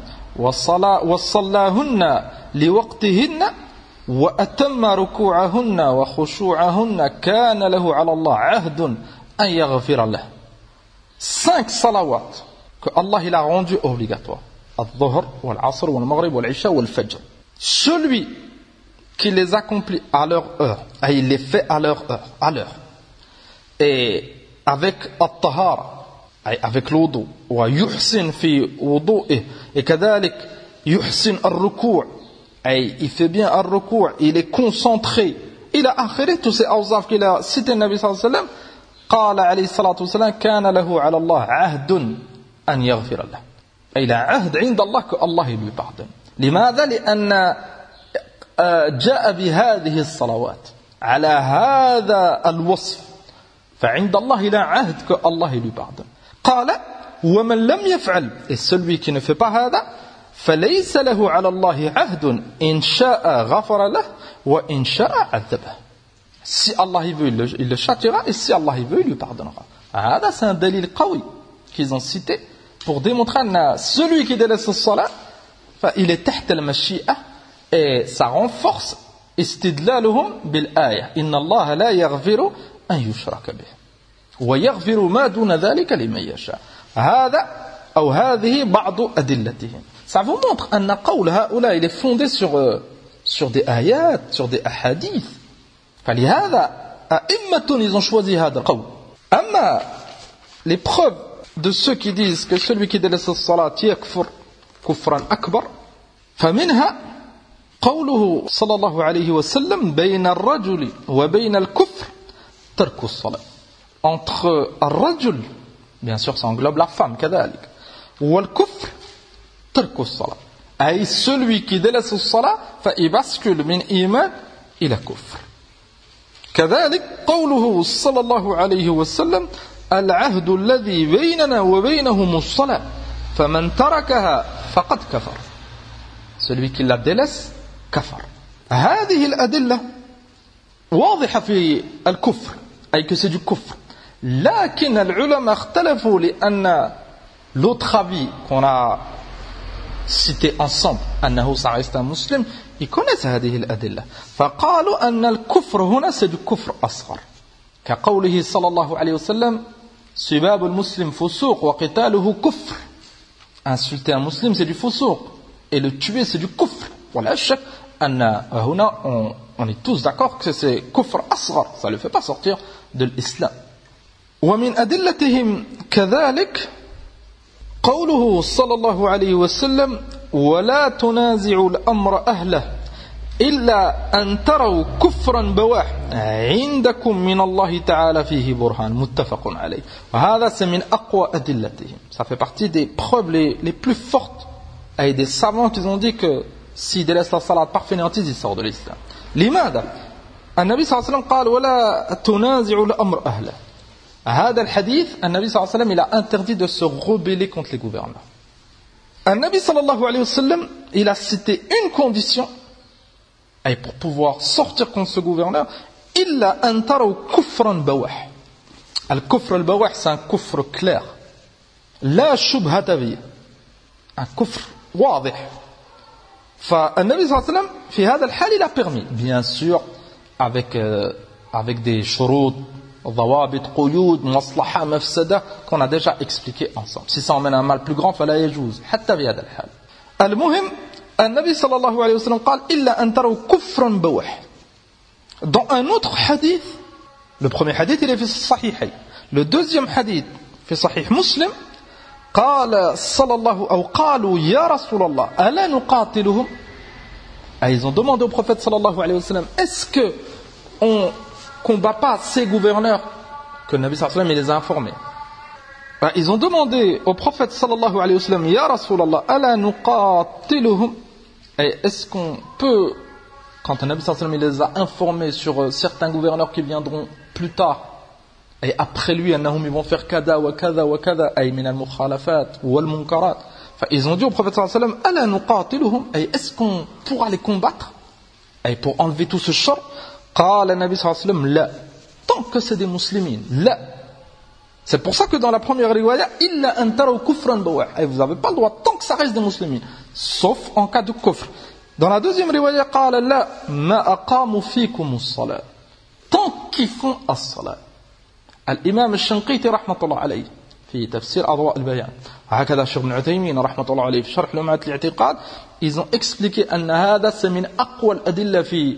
وصلاهن لوقتهن وأتم ركوعهن وخشوعهن كان له على الله عهد أن يغفر له. Cinq salawat que Allah il a rendu obligatoires. Al-Dhuhr, Wal-Asr, Wal-Maghrib, Wal-Isha, Wal-Fajr. Celui qui les accomplit à leur heure, et il les fait à leur heure, à l'heure, et avec At-Tahara, avec le wudu, ويحسن في وضوئه et كذلك يحسن الركوع, il fait bien الركوع, il est concentré إلى آخره, tous ces awzaf qu'il a cité le Nabi sallallahu alayhi wa sallam, قال عليه الصلاة والسلام كان له على الله عهد أن يغفر له, il a عهد عند الله que Allah lui pardonne. لماذا؟ لأن جاء بهذه الصلوات على هذا الوصف, فعند الله لا عهد que Allah lui pardonne. قال ومن لم يفعل, et celui qui ne fait pas هذا, فليس له على الله عهد إن شاء غفر له وإن شاء عذبه. Si Allah il veut, il le, il le châtiera, et si Allah il veut, il lui pardonnera. هذا c'est un dalil qawi qu'ils ont cité pour démontrer que celui qui délaisse le salat, il est تحت المشيئة, et ça renforce استدلالهم بالآية إن الله لا يغفر أن يشرك به ويغفر ما دون ذلك لمن يشاء. هذا أو هذه بعض أدلتهم. Ça vous montre أن قول هؤلاء il est fondé sur sur des ayats, sur des ahadith. فلهذا أئمة ils ont choisi هذا القول. أما les preuves de ceux qui disent que celui qui délaisse la salat يكفر كفرا أكبر, فمنها قوله صلى الله عليه وسلم بين الرجل وبين الكفر ترك الصلاة. Entre الرجل, bien sûr ça englobe la femme كذلك, والكفر ترك الصلاة, أي celui qui délaisse la salat فيبسكل من إيمان إلى كفر. كذلك قوله صلى الله عليه وسلم العهد الذي بيننا وبينهم الصلاة فمن تركها فقد كفر. Celui qui la délaisse كفر. هذه الأدلة واضحة في الكفر, أي que c'est du كفر. لكن العلماء اختلفوا لأن l'autre avis qu'on a cité ensemble أنه ça reste un musulman, ils connaissent هذه الأدلة, فقالوا أن الكفر هنا c'est du كفر أصغر, كقوله صلى الله عليه وسلم سباب المسلم فسوق وقتاله كفر. Insulter un musulman c'est du فسوق, et le tuer c'est du كفر. ولا شك أن هنا on, on est tous d'accord que c'est كفر أصغر, ça ne le fait pas sortir de l'islam. ومن أدلتهم كذلك قوله صلى الله عليه وسلم ولا تنازعوا الأمر أهله إلا أن تروا كفرا بواح عندكم من الله تعالى فيه برهان متفق عليه. وهذا c'est من أقوى أدلتهم, ça fait partie des preuves les, les plus fortes. Et des savants qui ont dit que s'il délaisse la salat par fainéantise, il sort de l'islam. لماذا؟ النبي صلى الله عليه وسلم قال ولا تنازعوا الأمر أهله. هذا الحديث النبي صلى الله عليه وسلم il a interdit de se rebeller contre les gouverneurs. النبي صلى الله عليه وسلم il a cité une condition, et pour pouvoir sortir contre ce gouverneur, إلا أن تروا كفرا بواح. الكفر البواح c'est un كفر clair, لا شبهة فيه, un كفر واضح. فالنبي صلى الله عليه وسلم في هذا الحال il a permis, bien sûr avec euh, avec des شروط, ضوابط, قيود, مصلحة, مفسدة qu'on a déjà expliqué ensemble. Si ça emmène un mal plus grand فلا يجوز حتى في هذا الحال. المهم النبي صلى الله عليه وسلم قال إلا أن تروا كفرا بواح. Dans un autre hadith, le premier hadith il est في الصحيحين, le deuxième hadith في صحيح مسلم, قال صلى الله أو قالوا يا رسول الله ألا نقاتلهم. Ils ont demandé au prophète صلى الله عليه وسلم est-ce que on combat pas ces gouverneurs que le Nabi صلى الله عليه وسلم les a informés. Ils ont demandé au prophète صلى الله عليه وسلم يا رسول الله ألا نقاتلهم. Et est-ce qu'on peut, quand le Nabi صلى الله عليه وسلم les a informés sur certains gouverneurs qui viendront plus tard, et après lui, annahum ils vont faire kada wa kada wa kada, ay min al-mukhalafat wal munkarat. Ils ont dit au prophète sallallahu alayhi wa sallam, ala nuqatiluhum, est-ce qu'on pourra les combattre, et pour enlever tout ce char? Qala nabi sallallahu alayhi wa sallam, la, tant que c'est des muslimines, la. C'est pour ça que dans la première riwaya, illa an taraw kufran bawah, vous n'avez pas le droit tant que ça reste des muslimines, sauf en cas de kufr. Dans la deuxième riwaya, qala la, ma aqamu fikum as-salat, tant qu'ils font as-salat. الإمام الشنقيطي رحمة الله عليه في تفسير أضواء البيان, وهكذا الشيخ ابن عثيمين رحمة الله عليه في شرح لمعة الاعتقاد, ils ont expliqué أن هذا c'est من أقوى الأدلة في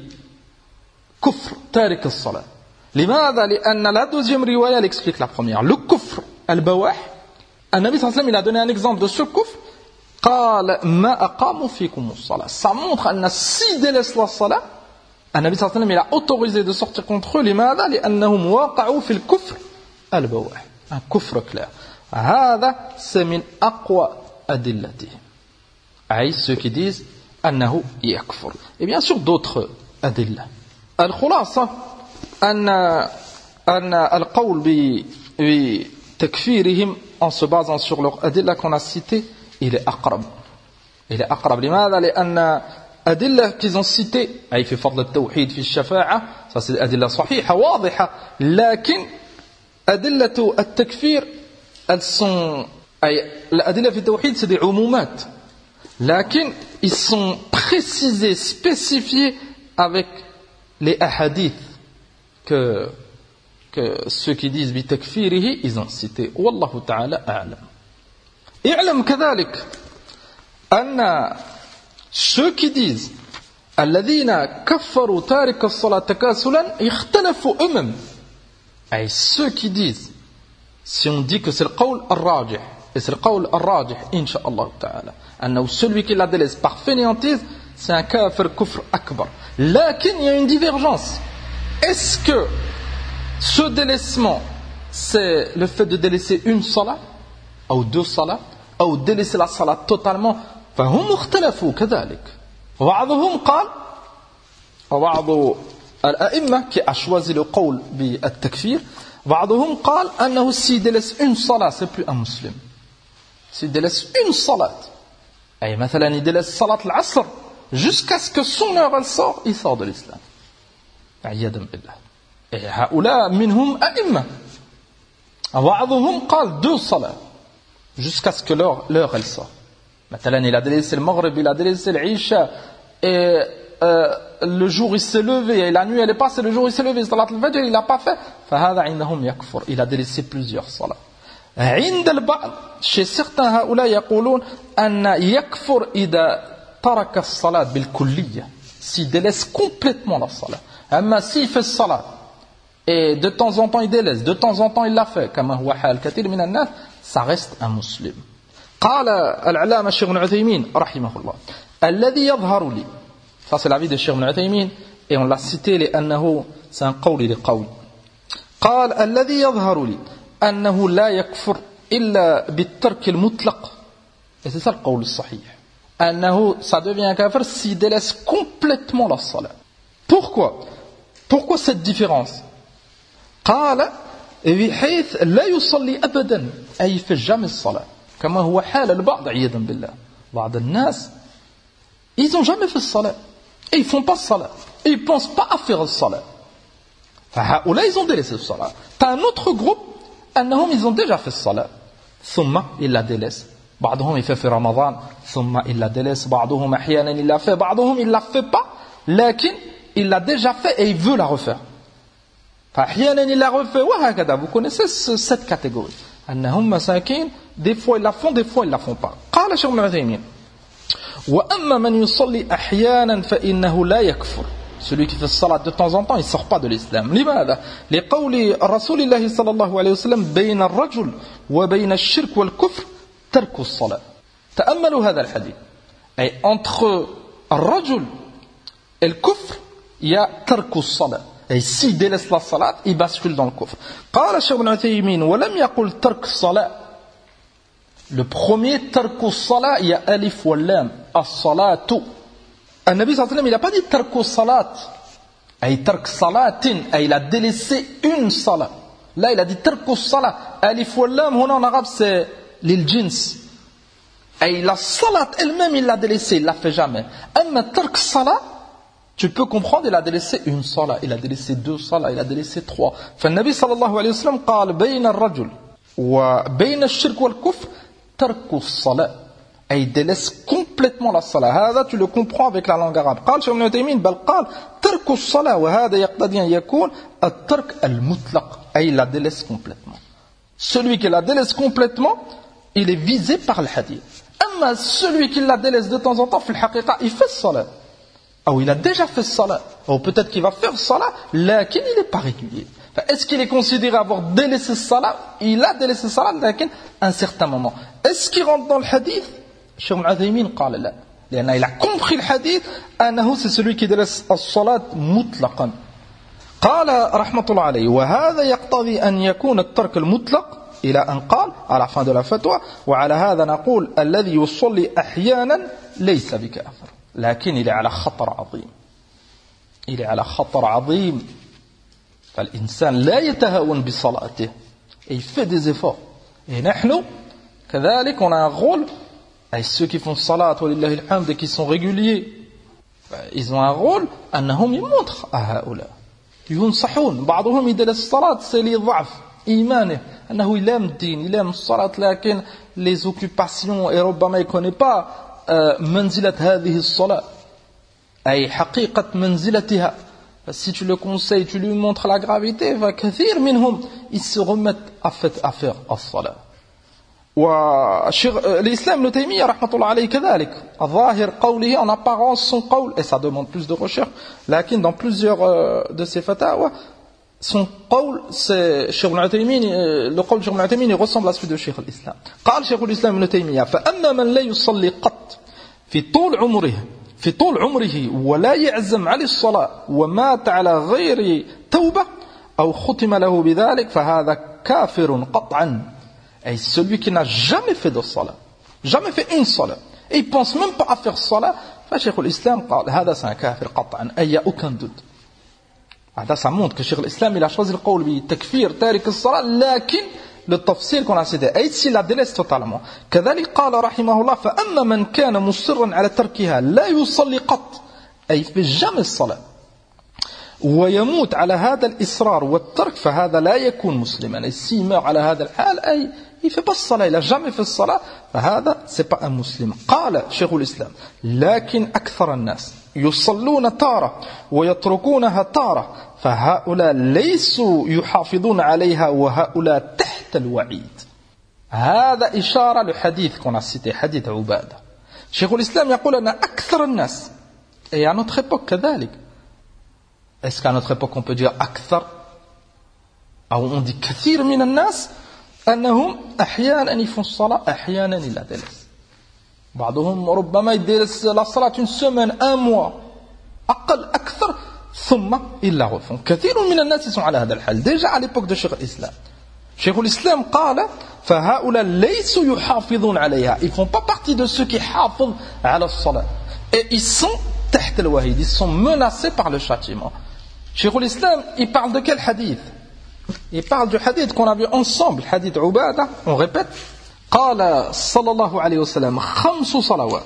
كفر تارك الصلاة. لماذا؟ لأن la deuxième riwaya elle explique la première. Le كفر البواح Nabi sallallahu alayhi wa sallam, il a donné un exemple de ce kufr. قال ما أقاموا فيكم الصلاة. Ça montre أن s'ils délaissent la salat, Nabi sallallahu alayhi wa sallam, il a autorisé de sortir contre eux. لماذا؟ لأنهم وقعوا في الكفر البواح. Un kufr clair. هذا c'est من أقوى أدلته. أي ceux qui disent أنه يكفر. Et bien sûr d'autres أدلة. الخلاصة أن أن القول بتكفيرهم en se basant sur leur أدلة qu'on a cité, il est أقرب. Il est أقرب. لماذا؟ لأن أدلة qu'ils ont cité أي في فضل التوحيد في الشفاعة, ça c'est أدلة صحيحة واضحة, لكن أدلة التكفير elles sont أي الأدلة في التوحيد c'est des عمومات, لكن ils sont précisés, spécifiés avec les ahadiths que que ceux qui disent بتكفيره ils ont cité. والله تعالى أعلم. اعلم كذلك أن ceux qui disent الذين كفروا تارك الصلاة تكاسلا اختلفوا eux-mêmes. Et ceux qui disent, si on dit que c'est le qawl al-rajih, et c'est le qawl al-rajih, incha'Allah ta'ala, أنه celui qui la délaisse par fainéantise, c'est un kafir kufr akbar. Lakin, il y a une divergence. Est-ce que ce délaissement, c'est le fait de délaisser une salat, ou deux salats, ou délaisser la salat totalement? فهم اختلفوا كذلك. وبعضهم قال, وبعض الأئمة qui a choisi le qawl بالتكفير, بعضهم قال أنه s'il délaisse une salat, c'est plus un musulman. S'il délaisse une salat, أي مثلا il délaisse salat al-asr, jusqu'à ce que son heure elle sort, il sort de l'islam. عياذا بالله. Et هؤلاء منهم أئمة. بعضهم قال deux salats, jusqu'à ce que l'heure, l'heure elle sort. Maintenant, il a délaissé le maghrib, il a délaissé l'isha, et euh, le jour il s'est levé, et la nuit elle est passée, le jour il s'est levé, salat al-fajr, il l'a pas fait. فهذا عندهم يكفر. Il a délaissé plusieurs salats. عند البعض, chez certains هؤلاء يقولون أن يكفر إذا ترك الصلاة بالكلية. S'il délaisse complètement la salat. أما s'il fait salat, et de temps en temps il délaisse, de temps en temps il l'a fait, كما هو حال كثير من الناس, ça reste un musulman. قال العلامة الشيخ ابن عثيمين رحمه الله الذي يظهر لي, ça c'est l'avis de Cheikh Ibn Uthaymin, et on l'a cité لأنه c'est un قول لقول. قال الذي يظهر لي أنه لا يكفر إلا بالترك المطلق, et c'est ça le قول الصحيح, أنه ça devient un kafir s'il délaisse complètement la salat. Pourquoi? Pourquoi cette différence? قال بحيث لا يصلي أبدا, أي fait jamais الصلاة, كما هو حال البعض عياذا بالله. بعض الناس ils n'ont jamais fait le salat, et ils font pas le salat, et ils pensent pas à faire le salat. فهؤلاء ils ont délaissé le salat. T'as un autre groupe, أنهم ils ont déjà fait le salat, ثم ils la délaissent. بعضهم il fait في رمضان, ثم il la délaisse. بعضهم أحيانا il la fait, بعضهم il la fait pas, لكن il l'a déjà fait et il veut la refaire. فأحيانا il la refait, وهكذا. Vous connaissez cette catégorie, أنهم مساكين, des fois ils la font, des fois ils la font pas. قال شيخ ابن عثيمين وأما من يصلي أحيانا فإنه لا يكفر. Celui qui fait salat de temps en temps, il ne sort pas de l'islam. لماذا؟ لقول رسول الله صلى الله عليه وسلم بين الرجل وبين الشرك والكفر ترك الصلاة. تأملوا هذا الحديث. أي entre الرجل et le kufr, il y a ترك الصلاة. Et s'il délaisse la salat, il bascule dans le kufr. قال الشيخ ابن عثيمين ولم يقل ترك الصلاة. Le premier ترك الصلاة, il y a alif wa lam, as-salatu. النبي صلى الله عليه وسلم, il n'a pas dit ترك الصلاة, أي ترك صلاة, أي il a délaissé une salat. Là, il a dit ترك الصلاة. alif wa lam, هنا en arabe, c'est للجنس. أي la salat elle-même, il l'a délaissée, il l'a fait jamais. أما ترك الصلاة, tu peux comprendre, il a délaissé une salat, il a délaissé deux salats, il a délaissé trois. فالنبي صلى الله عليه وسلم قال بين الرجل وبين الشرك والكفر ترك الصلاة. Et il délaisse complètement la salat. هذا tu le comprends avec la langue arabe. قال شيخ ابن عثيمين بل قال ترك الصلاة وهذا يقتضي أن يكون الترك المطلق. Et il la délaisse complètement. Celui qui la délaisse complètement, il est visé par le hadith. أما celui qui la délaisse de temps en temps, في الحقيقة, il fait salat. Ou il a déjà fait salat. Ou peut-être qu'il va faire salat, mais il n'est pas régulier. Est-ce qu'il est considéré avoir délaissé salat? Il a délaissé salat, mais à un certain moment. Est-ce qu'il rentre dans le hadith? Cheikh Ibn Uthaymin قال لا. لأنه il a compris le hadith, أنه c'est celui qui délaisse الصلاة مطلقا. قال رحمة الله عليه وهذا يقتضي أن يكون الترك المطلق إلى أن قال على fin de la fatwa وعلى هذا نقول الذي يصلي أحيانا ليس بكافر. لكن il est على خطر عظيم. il est على خطر عظيم. فالإنسان لا يتهاون بصلاته et il fait des efforts. Et نحن كذلك on a un rôle. Et ceux qui font salat ولله الحمد et qui sont réguliers, ils ont un rôle. أنهم يمونtrent à هؤلاء ينصحون. بعضهم يدلس الصلاة c'est لضعف إيمانه أنه يلام الدين يلام الصلاة لكن les occupations et ربما ne connaît pas منزلة هذه الصلاة أي حقيقة منزلتها. Si tu le conseilles, tu lui montres la gravité, كثير منهم ils se remettent à faire الصلاة. والإسلام ابن تيمية رحمة الله عليه كذلك الظاهر قوله en apparence son قول et ça demande plus de recherche لكن dans plusieurs de ses fatawa son قول c'est Cheikh Ibn Uthaymin le قول de Cheikh Ibn Uthaymin il ressemble à celui de Cheikh الإسلام. قال شيخ الإسلام ابن تيمية فأما من لا يصلي قط في طول عمره في طول عمره ولا يعزم على الصلاة ومات على غير توبة أو ختم له بذلك فهذا كافر قطعا. Et celui qui n'a jamais fait de salat, jamais fait une salat, et il pense même pas à faire salat, فشيخ الإسلام قال هذا c'est un kafir قطعا. Et il n'y a aucun doute. هذا ça montre que Cheikh l'Islam il a choisi le قول بتكفير تارك الصلاة لكن le tafsir qu'on a cité. Et ici il la délaisse totalement. كذلك قال رحمه الله فأما من كان مصرا على تركها لا يصلي قط. Et il fait jamais الصلاة. ويموت على هذا الإصرار والترك فهذا لا يكون مسلما. Et s'il meurt على هذا الحال أي il fait pas الصلاة, il a jamais fait الصلاة فهذا c'est pas un musulman. قال شيخ الإسلام لكن أكثر الناس يصلون تارة ويتركونها تارة فهؤلاء ليسوا يحافظون عليها وهؤلاء تحت الوعيد. هذا إشارة لحديث qu'on a cité حديث عبادة. شيخ الإسلام يقول أن أكثر الناس et à notre époque كذلك. Est-ce qu'à notre époque on peut dire أكثر أو on dit كثير من الناس أنهم أحيانا يفون الصلاة أحيانا لا دلس. بعضهم ربما يدلس الصلاة une semaine un mois أقل أكثر ثم إلا غفون. كثير من الناس يسون على هذا الحال déjà à l'époque de شيخ الإسلام. شيخ الإسلام قال فهؤلاء ليسوا يحافظون عليها. Ils font pas partie de ceux qui حافظ على الصلاة et ils sont تحت الوعيد, ils sont menacés par le châtiment. Cheikh l'Islam, il parle de quel hadith? Il parle du hadith qu'on a vu ensemble, hadith Ubada, on répète. قال صلى الله عليه وسلم خمس صلوات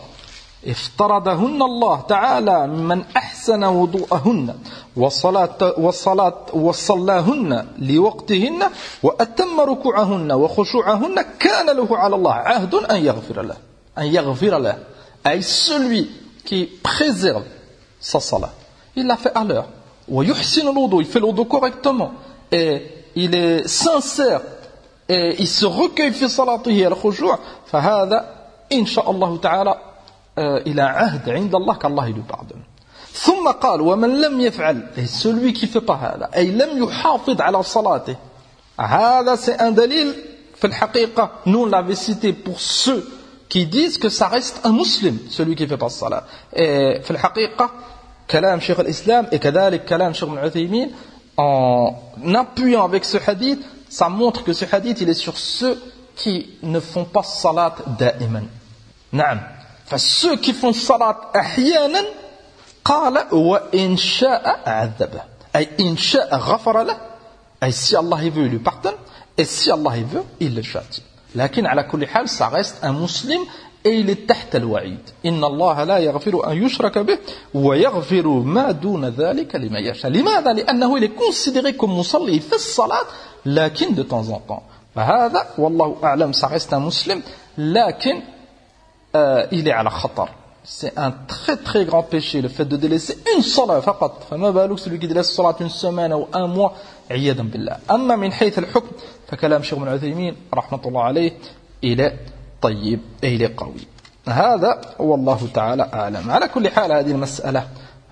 افترضهن الله تعالى من أحسن وضوءهن وصلاة وصلاة وصلاهن لوقتهن وأتم ركوعهن وخشوعهن كان له على الله عهد أن يغفر له أن يغفر له. أي celui qui préserve sa salat, il l'a fait à l'heure. ويحسن الوضوء, il fait le wudu correctement et il est sincère et il se recueille في صلاته الخشوع فهذا إن شاء الله تعالى إلى عهد عند الله qu'Allah lui pardonne. ثم قال ومن لم يفعل, et celui qui fait pas هذا أي لم يحافظ على صلاته, هذا c'est un dalil في الحقيقة nous on l'avait cité pour ceux qui disent que ça reste un musulman celui qui fait pas salat. Et في الحقيقة كلام شيخ الإسلام et كذلك كلام شيخ ابن عثيمين en appuyant avec ce hadith, ça montre que ce hadith il est sur ceux qui ne font pas salat دائما. نعم. فceux qui font salat أحيانا قال وإن شاء عذبه, أي إن شاء غفر له, أي si Allah il veut il lui pardonne et si Allah il veut il le châtie. لكن على كل حال ça reste un musulman et il est تحت الوعيد. إن الله لا يغفر أن يشرك به ويغفر ما دون ذلك لمن يشاء. لماذا؟ لأنه il est considéré comme مصلي في الصلاة لكن de temps en temps. فهذا والله أعلم ça reste un musulman لكن euh, il est على خطر. C'est un très très grand péché le fait de délaisser une salat فقط. فما بالك celui qui délaisse salat une semaine ou un mois عياذا بالله. أما من حيث الحكم فكلام شيخ ابن عثيمين رحمة الله عليه il est طيب et il est قوي. هذا والله تعالى أعلم. على كل حال هذه المسألة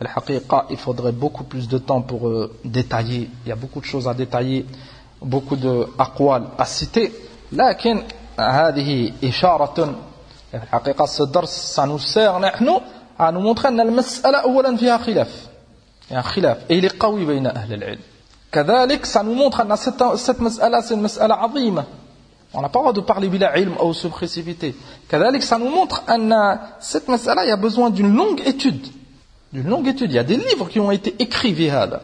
Al-Haqiqa, il faudrait beaucoup plus de temps pour euh, détailler. Il y a beaucoup de choses à détailler, beaucoup de aqwal à citer. لكن هذه إشارة الحقيقة ce dars ça nous sert نحن à nous montrer أن المسألة أولا فيها خلاف يعني خلاف et il est قوي بين أهل العلم كذلك ça nous montre أن cette, cette مسألة c'est une مسألة عظيمة on n'a pas le droit de parler بلا علم أو se précipiter كذلك ça nous montre أن cette مسألة il y a besoin d'une longue étude d'une longue étude il y a des livres qui ont été écrits في هذا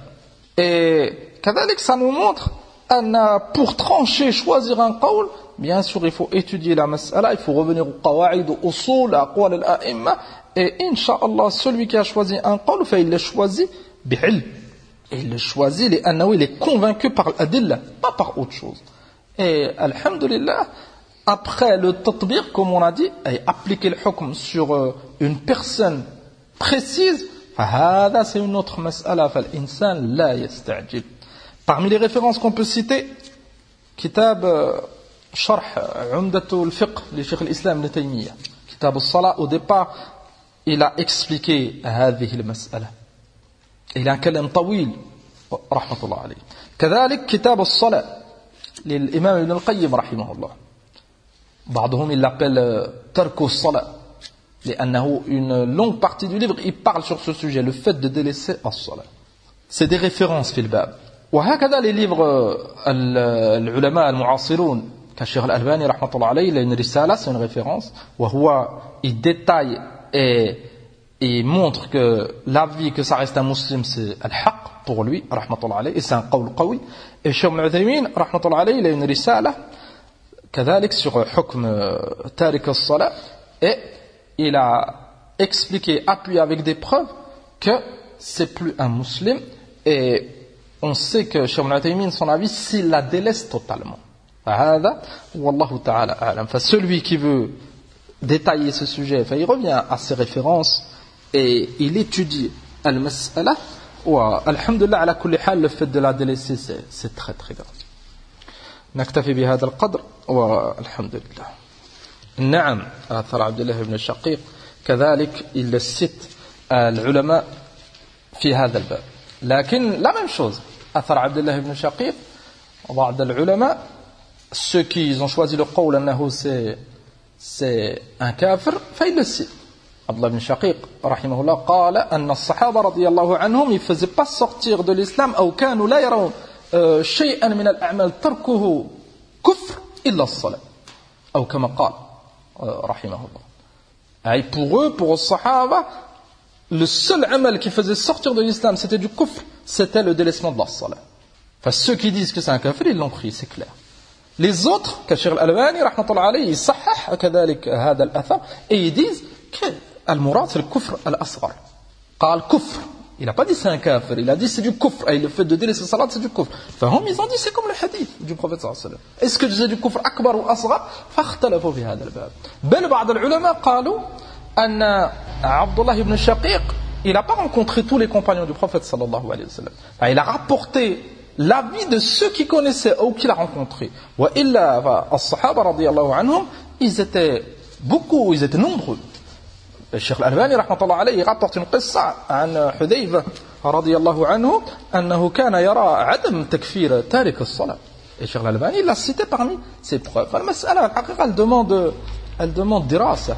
et كذلك ça nous montre أن pour trancher choisir un قول bien sûr il faut étudier la mas'ala il faut revenir aux qawaïd aux usul à aqwal al-a'imma et incha'Allah celui qui a choisi un qawl il le choisit bi'ilm et il le choisit لأنه il est convaincu par l'adilla pas par autre chose et alhamdulillah après le tatbiq comme on a dit et appliquer le hukm sur une personne précise فهذا c'est une autre mas'ala فالإنسان لا يستعجل. Parmi les références qu'on peut citer, kitab Sharh Umdatul Fiqh de Cheikh al-Islam Ibn Taymiyyah. Kitab al-Salah, au départ, il a expliqué هذه المسألة. Il a un kalam طويل رحمة الله عليه. كذلك كتاب الصلاة للإمام ابن القيم رحمه الله. بعضهم il l'appelle ترك الصلاة لأنه une longue partie du livre il parle sur ce sujet, le fait de délaisser الصلاة. C'est des références في الباب. وهكذا les livres العلماء المعاصرون كالشيخ الألباني رحمة الله عليه il a une risala c'est une référence وهو il détaille et il montre que l'avis que ça reste un musulman c'est al-haq pour lui رحمة الله عليه et c'est un qawl qawi et Cheikh Ibn Uthaymin رحمة الله عليه il a une risala كذلك sur حكم تارك الصلاة et il a expliqué appuyé avec des preuves que c'est plus un musulman et on sait que Cheikh Ibn Uthaymin, son avis, s'il la délaisse totalement. فهذا والله تعالى أعلم. Celui qui veut détailler ce sujet, il revient à ses références et il étudie al-mas'ala. Alhamdulillah, ala kulli hal, le fait de la délaisser, c'est, c'est très très grave. نكتفي بهذا القدر والحمد لله. نعم آثار عبد الله بن الشقيق كذلك il cite العلماء في هذا الباب. لكن la même chose أثر عبد الله بن شقيق بعض العلماء ceux qui ont choisi le قول أنه c'est c'est un كافر فإن le cite عبد الله بن شقيق رحمه الله قال أن الصحابة رضي الله عنهم ils faisaient pas sortir de l'islam أو كانوا لا يرون شيئا من الأعمال تركه كفر إلا الصلاة أو كما قال رحمه الله أي pour eux pour les صحابة le seul amal qui faisait sortir de l'islam, c'était du kufr, c'était le délaissement de la salat. Enfin, ceux qui disent que c'est un kafir, ils l'ont pris, c'est clair. Les autres, كالشيخ الألباني رحمة الله عليه, يصحح كذلك هذا الأثر, et ils disent que المراد c'est le kufr al-asghar. قال كفر, il n'a pas dit c'est un kafir, il a dit c'est du kufr, et le fait de délaisser la salat c'est du kufr. Enfin, ils ont dit c'est comme le hadith du prophète sallallahu alayhi wa sallam. Est-ce que c'est du kufr akbar ou asghar? فاختلفوا في هذا الباب. بل بعض العلماء قالوا أن عبد الله بن الشقيق il n'a pas rencontré tous les compagnons du prophète sallallahu alayhi wa sallam. Enfin, il a rapporté l'avis de ceux qui connaissaient ou qu'il a rencontré. وإلا الصحابة رضي الله عنهم ils étaient beaucoup, ils étaient nombreux. الشيخ الألباني رحمة الله عليه rapporte une قصة عن حذيفة رضي الله عنه أنه كان يرى عدم تكفير تارك الصلاة. Et الشيخ الألباني il l'a cité parmi ses preuves. المسألة الحقيقة elle demande elle demande دراسة.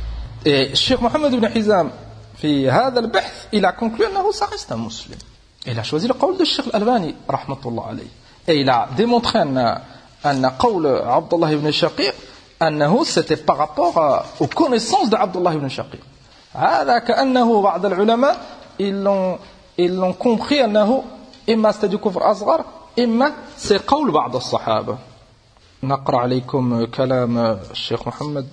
Et Cheikh Mohammed ibn Hizam في هذا البحث il a conclu أنه ça reste un musulman. Il a choisi le قول de Cheikh الألباني رحمة الله عليه. Et il a démontré أن أن قول عبد الله بن شقيق أنه c'était par rapport aux connaissances de عبد الله بن شقيق. هذا كأنه بعض العلماء ils l'ont ils l'ont compris أنه إما c'était du كفر أصغر إما c'est قول بعض الصحابة. نقرأ عليكم كلام الشيخ محمد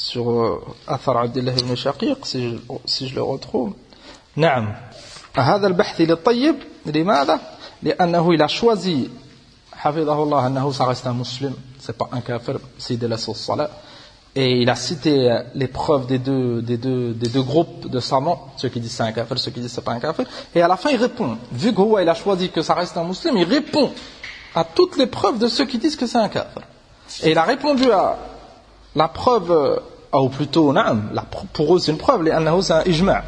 sur أثر عبد الله بن شقيق si je, si je le retrouve. نعم هذا البحث للطيب لماذا؟ لأنه il a choisi حفظه الله أنه ça reste un musulman, c'est pas un kafir s'il délaisse la salat. Et il a cité les preuves des deux, des deux, des deux groupes de savants, ceux qui disent c'est un kafir, ceux qui disent c'est pas un kafir. Et à la fin il répond, vu qu'il a choisi que ça reste un musulman, il répond à toutes les preuves de ceux qui disent que c'est un kafir. Et il a répondu à la preuve, ou plutôt, نعم, pour eux c'est une preuve, لأنه c'est un ijma'.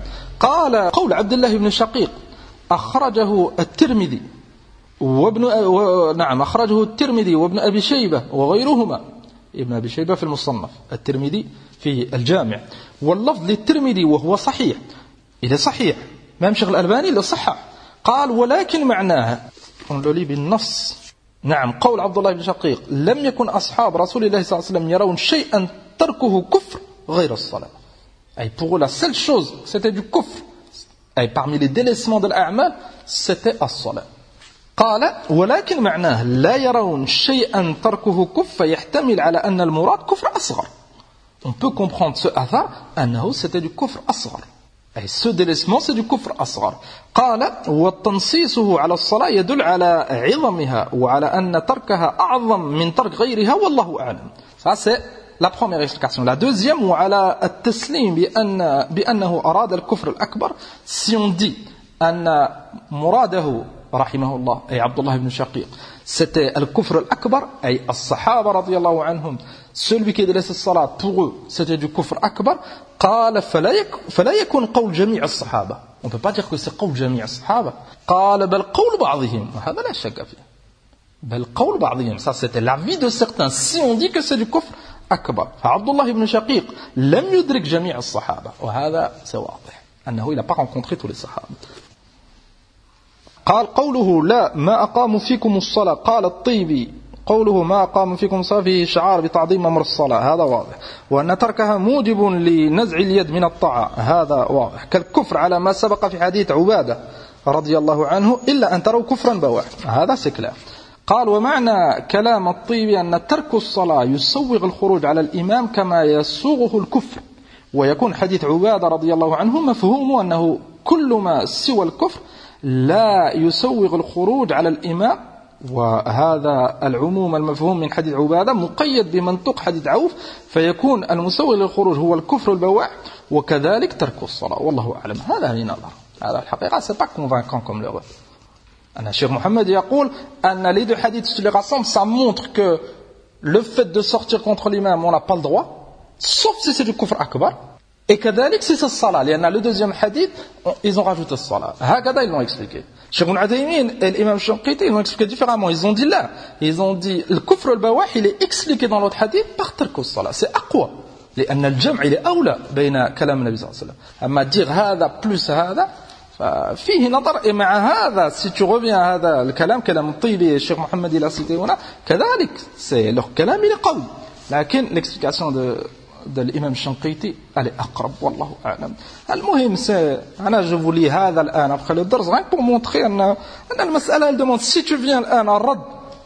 قال قول عبد الله بن شقيق أخرجه الترمذي وابن و... نعم أخرجه الترمذي وابن أبي شيبة وغيرهما. ابن أبي شيبة في المصنف، الترمذي في الجامع، واللفظ للترمذي وهو صحيح، إذا صحيح ما يمشي الألباني إلا صحح. قال ولكن معناها قالوا لي بالنص. نعم قول عبد الله بن شقيق لم يكن أصحاب رسول الله صلى الله عليه وسلم يرون شيئا تركه كفر غير الصلاة. أي pour la seule chose c'était du kufr. أي parmi les délaissements de l'a'mal c'était الصلاة. قال ولكن معناه لا يرون شيئا تركه كفر يحتمل على أن المراد كفر أصغر. On peut comprendre ce athar أنه c'était du كفر أصغر. أي ce délaissement c'est du كفر أصغر. قال وتنصيصه على الصلاة يدل على عظمها وعلى أن تركها أعظم من ترك غيرها والله أعلم. Ça c'est la première explication. La deuxième وعلى التسليم بأن بأنه أراد الكفر الأكبر. Si on dit أن مراده رحمه الله أي عبد الله بن شقيق c'était الكفر الأكبر أي الصحابة رضي الله عنهم celui qui délaisse الصلاة pour eux c'était du كفر أكبر. قال فلا يك فلا يكون قول جميع الصحابة. On ne peut pas dire que c'est قول جميع الصحابة. قال بل قول بعضهم وهذا لا شك فيه. بل قول بعضهم ça c'était l'avis de certains. Si on dit que c'est du كفر أكبر فعبد الله بن شقيق لم يدرك جميع الصحابة وهذا c'est واضح أنه il n'a pas rencontré tous les صحابة. قال قوله لا ما أقاموا فيكم الصلاة قال الطيبي قوله ما أقاموا فيكم الصلاة فيه شعار بتعظيم أمر الصلاة هذا واضح. وأن تركها موجب لنزع اليد من الطاعة هذا واضح. كالكفر على ما سبق في حديث عبادة رضي الله عنه إلا أن تروا كفرا بواح هذا سكلا. قال ومعنى كلام الطيبي أن ترك الصلاة يسوغ الخروج على الإمام كما يسوغه الكفر. ويكون حديث عبادة رضي الله عنه مفهوم أنه كل ما سوى الكفر لا يسوغ الخروج على الإمام. وهذا العموم المفهوم من حديث عبادة مقيد بمنطق حديث عوف فيكون المسوغ للخروج هو الكفر البواح وكذلك ترك الصلاة والله أعلم. هذا هي نظر. هذا الحقيقة c'est pas convaincant comme le reste. أنا Cheikh Mohammed يقول أن les deux hadiths se les rassemblent, ça montre que le fait de sortir contre l'imam on n'a pas le droit sauf si c'est du kufr akbar. Et كذلك c'est الصلاة لأن le deuxième hadith ils ont rajouté الصلاة. هكذا ils l'ont expliqué. Cheikh Ibn Uthaymin et l'imam Shanqiti ils l'ont expliqué différemment. Ils ont dit là, ils ont dit le kufr al-bawah il est expliqué dans l'autre hadith par tark الصلاة. C'est أقوى لأن الجمع il est أولى بين كلام النبي صلى الله عليه وسلم. أما dire هذا plus هذا ففيه نظر. Et مع هذا si tu reviens à هذا الكلام كلام الطيبي الشيخ محمد il a cité هنا كذلك c'est leur كلام il est قوي. لكن l'explication de de l'imam Shanqiti elle est أقرب والله أعلم. المهم c'est أنا je vous lis هذا الآن après le dars rien que pour montrer أن أن المسألة elle demande si tu viens الآن à rad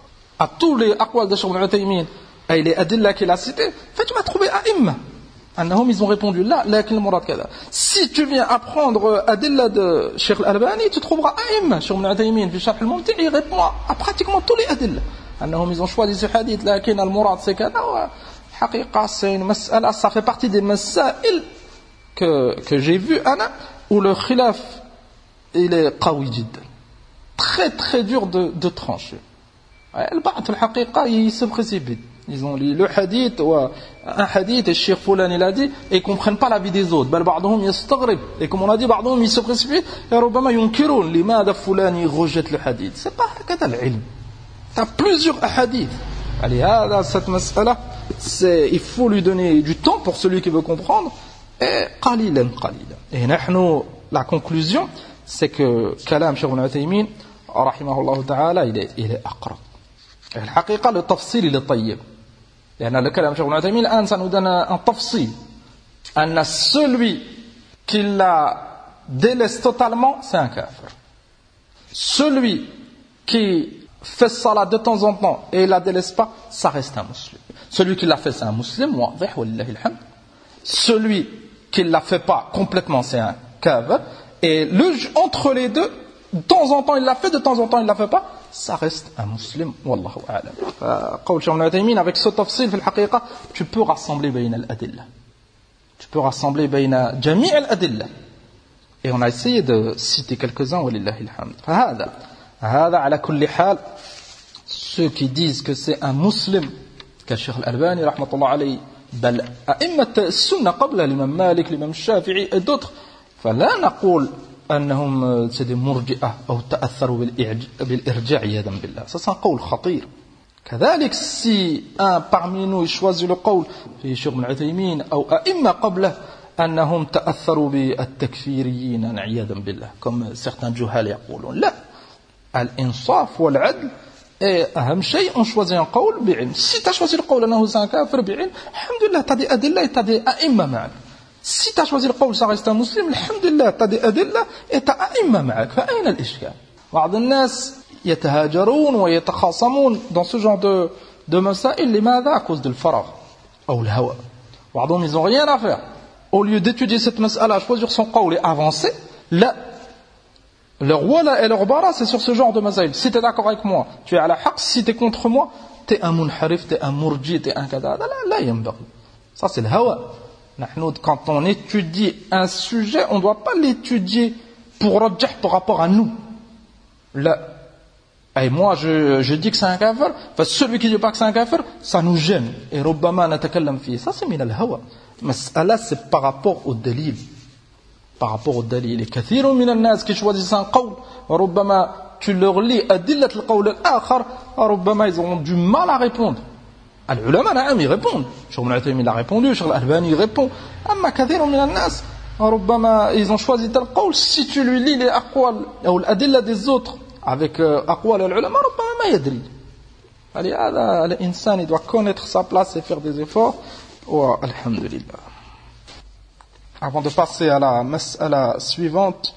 à tous les أقوال de Cheikh Ibn Uthaymin et les adilla qu'il a cités tu vas trouver أئمة أنهم ils ont répondu là لكن المراد كذا. Si tu viens apprendre adilla de Cheikh Al-Albani tu trouveras أئمة. Cheikh Ibn Uthaymin في شرح الممتع il répond à pratiquement tous les adilla أنهم ils ont choisi ce hadith لكن المراد c'est كذا. حقيقة c'est une مسألة ça fait partie des مسائل que que j'ai vu أنا où le khilaf il est قوي جدا très très dur de de trancher. البعض الحقيقة ils se précipitent. Ils ont lu le hadith ou un hadith et Cheikh Foulan il a dit et ils comprennent pas l'avis des autres. بل بعضهم يستغرب et comme on a dit بعضهم ils se précipitent et ربما ينكرون لماذا فلان rejette le hadith. C'est pas هكذا العلم. T'as plusieurs hadiths. Allez, هذا cette مسألة c'est il faut lui donner du temps pour celui qui veut comprendre et قليلا قليلا. Et نحن la conclusion c'est que كلام شيخ ابن عثيمين رحمه الله تعالى il est il est أقرب. الحقيقة le تفصيل il est طيب. لأن le كلام شيخ ابن عثيمين الآن ça nous donne un تفصيل أن celui qui la délaisse totalement c'est un kafir. Celui qui fait salat de temps en temps et la délaisse pas ça reste un musulman. Celui qui l'a fait c'est un musulman واضح ولله الحمد. Celui qui ne la fait pas complètement c'est un kafir. Et le, entre les deux de temps en temps il l'a fait de temps en temps il la fait pas ça reste un musulman والله أعلم. قول شيخ ابن عثيمين avec ce تفصيل في الحقيقة tu peux rassembler بين الأدلة. Tu peux rassembler بين جميع الأدلة. Et on a essayé de citer quelques-uns ولله الحمد. فهذا هذا على كل حال ceux qui disent que c'est un musulman كالشيخ الألباني رحمة الله عليه بل أئمة السنة قبل الإمام مالك الإمام الشافعي et d'autres فلا نقول أنهم سيدي مرجئة أو تأثروا بالإرجاع عياذا بالله. Ça c'est un قول خطير. كذلك si un parmi nous choisit le قول في شيخ ابن عثيمين أو أئمة قبله أنهم تأثروا بالتكفيريين عياذا بالله comme certains جهال يقولون. لا, الإنصاف والعدل أهم شيء on choisit un قول بعلم. Si tu as choisi le قول أنه c'est un كافر بعلم, الحمد لله tu as des أدلة et tu as des أئمة معك. Si tu as choisi le قول ça reste un musulman, الحمد لله tu as des أدلة et tu as أئمة معك. فأين الإشكال؟ بعض الناس يتهاجرون ويتخاصمون dans ce genre de, de مسائل. لماذا؟ à cause de الفراغ أو الهوى. بعضهم ils n'ont rien à faire. Au lieu d'étudier cette mas'ala, choisir son قول et avancer, là, leur wala et leur bara, c'est sur ce genre de masail. Si tu es d'accord avec moi, tu es à la haqq. Si tu es contre moi, tu es un munharif, tu es un murji, tu es un kada. Là, là, yambaghi. Ça, c'est le hawa. Quand on étudie un sujet, on ne doit pas l'étudier pour rajah par rapport à nous. Là. Et moi, je, je dis que c'est un kafir. Enfin, celui qui ne dit pas que c'est un kafir, ça nous gêne. Et rubbama natakallam fi. Ça, c'est min al-hawa. Mais là, c'est par rapport au dalil. Par rapport au dalil. Et kathirun min al-nas qui choisissent un qawl, rubbama tu leur lis adillat al-qawl al-akhar, rubbama ils auront du mal à répondre. Al-ulama, na'am, ils répondent. Cheikh Ibn Uthaymin a répondu, Cheikh Al-Albani répond. Amma kathirun min al-nas, rubbama ils ont choisi tel qawl. Si tu lui lis les aqwal ou l'adillah des autres avec aqwal al-ulama, rubbama ma yadri. فلهذا الإنسان doit connaître sa place et faire des efforts. Oh, alhamdulillah. Avant de passer à la mas'ala suivante,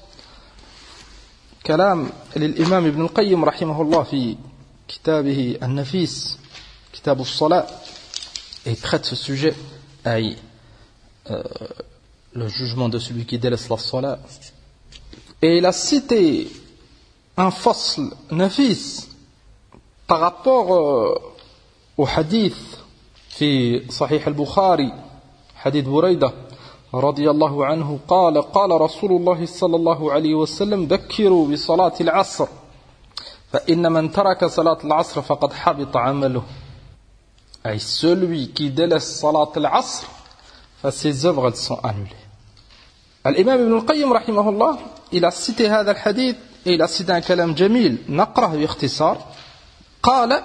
كلام للإمام ابن القيم رحمه الله في كتابه النفيس كتاب الصلاة, et traite ce sujet, أي euh, le jugement de celui qui délaisse la salat. Et il a cité un fasl nafis par rapport euh, au hadith في صحيح البخاري, حديث بريدة رضي الله عنه قال قال رسول الله صلى الله عليه وسلم ذكروا بصلاة العصر فإن من ترك صلاة العصر فقد حبط عمله. أي celui qui délaisse صلاة العصر, ses œuvres elles sont annulées. الإمام ابن القيم رحمه الله il a cité هذا الحديث et il a cité un كلام جميل نقرأه باختصار. قال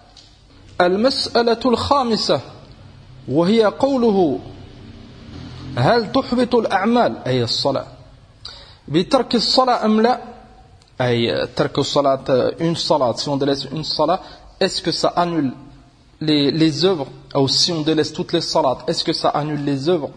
المسألة الخامسة وهي قوله هل تحبط الأعمال أي الصلاة بترك الصلاة أم لا, أي ترك الصلاة une صلاة, si on délaisse une صلاة, est-ce que ça annule les, les œuvres, ou si on délaisse toutes les salats, est-ce que ça annule les œuvres?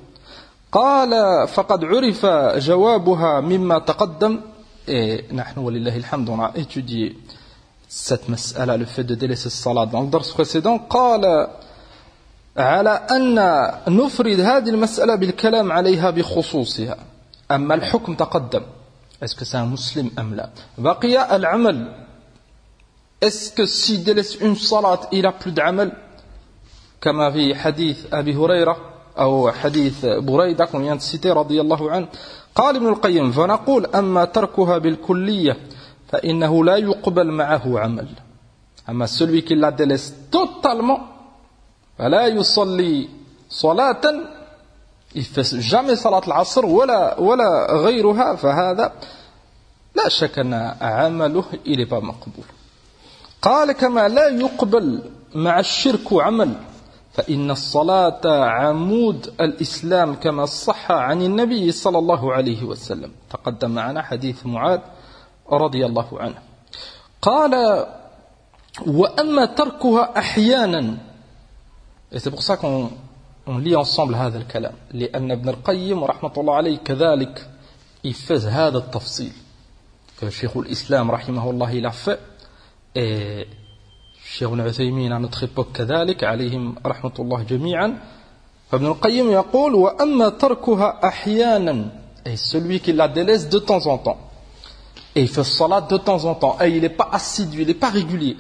قال فقد عرف جوابها مما تقدم. Et نحن ولله الحمد on a étudié cette mas'ala, le fait de délaisser salat dans le dars précédent. قال على أن نفرد هذه المسألة بالكلام عليها بخصوصها أما الحكم تقدم. Est-ce que c'est un musulman أم لا. بقي العمل, est-ce que s'il délaisse une salat il a plus d'amal, كما في حديث أبي هريرة أو حديث بريدة qu'on vient de citer رضي الله عنه. قال ابن القيم فنقول أما تركها بالكلية فإنه لا يقبل معه عمل. أما celui qui la délaisse totalement, فلا يصلي صلاة, il fait jamais صلاة العصر ولا ولا غيرها, فهذا لا شك أن عمله il est pas مقبول. قال كما لا يقبل مع الشرك عمل فإن الصلاة عمود الإسلام كما صح عن النبي صلى الله عليه وسلم. تقدم معنا حديث معاذ رضي الله عنه. قال وأما تركها أحيانا, et c'est pour ça qu'on on lit ensemble هذا الكلام, لأن ابن القيم رحمة الله عليه كذلك il fait هذا التفصيل que شيخ الإسلام رحمه الله il a fait, et الشيخ ابن عثيمين à notre époque كذلك عليهم رحمة الله جميعا. فابن القيم يقول وأما تركها أحيانا, et celui qui la délaisse de temps en temps, et il fait salat de temps en temps, et il n'est pas assidu, il n'est pas régulier.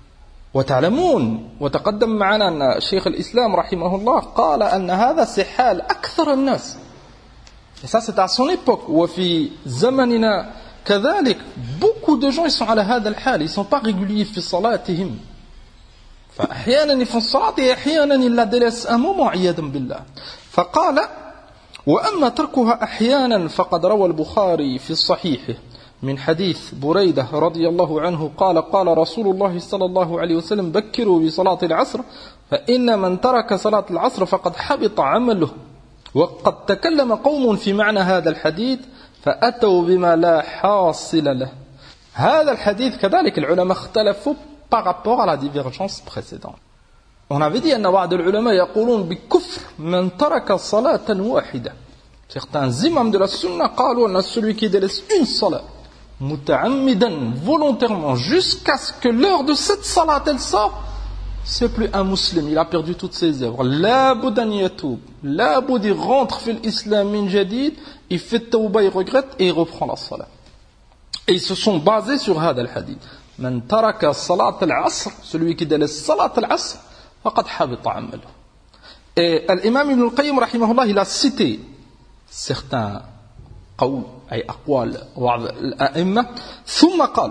وتعلمون وتقدم معنا أن شيخ الإسلام رحمه الله قال أن هذا سحال أكثر الناس, et ça c'est à son époque. وفي زمننا كذلك beaucoup de gens ils sont على هذا الحال, ils sont pas réguliers في صلاتهم, فأحيانا يفعلون الصلاة et أحيانا ils la délaissent un moment عياذا بالله. فقال وأما تركها أحيانا فقد روى البخاري في الصحيح من حديث بريدة رضي الله عنه قال قال رسول الله صلى الله عليه وسلم بكروا بصلاة العصر فإن من ترك صلاة العصر فقد حبط عمله. وقد تكلم قوم في معنى هذا الحديث فأتوا بما لا حاصل له. هذا الحديث كذلك العلماء اختلفوا par rapport à la divergence précédente. On avait dit أن بعض العلماء يقولون بكفر من ترك صلاة واحدة. Certains imams de la sunna قالوا أن celui qui délaisse une salat متعمدا volontairement jusqu'à ce que l'heure de cette salat elle sort, c'est plus un musulman, il a perdu toutes ses œuvres. La boudan yatoub, la boud il rentre في l'islam min jadid, il fait tawba, il regrette et il reprend la salat. Et ils se sont basés sur هذا الحديث. من ترك صلاة العصر, celui qui délaisse salat al-asr, فقد حبط عمله. Et l'imam Ibn al-Qayyim rahimahullah, il a cité certains قول أي أقوال بعض الأئمة ثم قال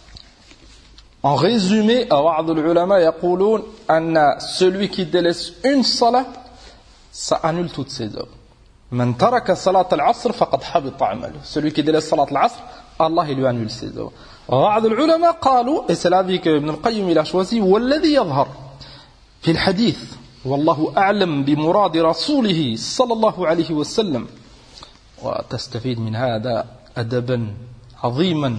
en résumé بعض العلماء يقولون أن celui qui délaisse une salat ça annule toutes ses œuvres. من ترك صلاة العصر فقد حبط عمله. Celui qui délaisse صلاة العصر Allah il lui annule ses œuvres. بعض العلماء قالوا et c'est l'avis que Ibn al-Qayyim il a choisi والذي يظهر في الحديث والله أعلم بمراد رسوله صلى الله عليه وسلم. وتستفيد من هذا أدبا عظيما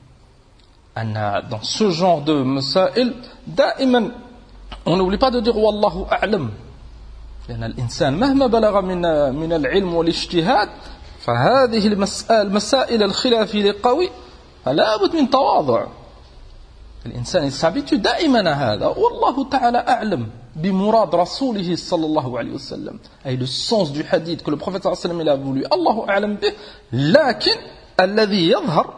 أن dans ce genre de مسائل دائما on n'oublie pas de dire والله أعلم لأن الإنسان مهما بلغ من من العلم والاجتهاد فهذه المسائل الخلافية القوي فلا بد من تواضع. الإنسان s'habitue دائما هذا والله تعالى أعلم بمراد رسوله صلى الله عليه وسلم أي le sens du hadith que le prophète صلى الله عليه وسلم il a voulu الله أعلم به. لكن الذي يظهر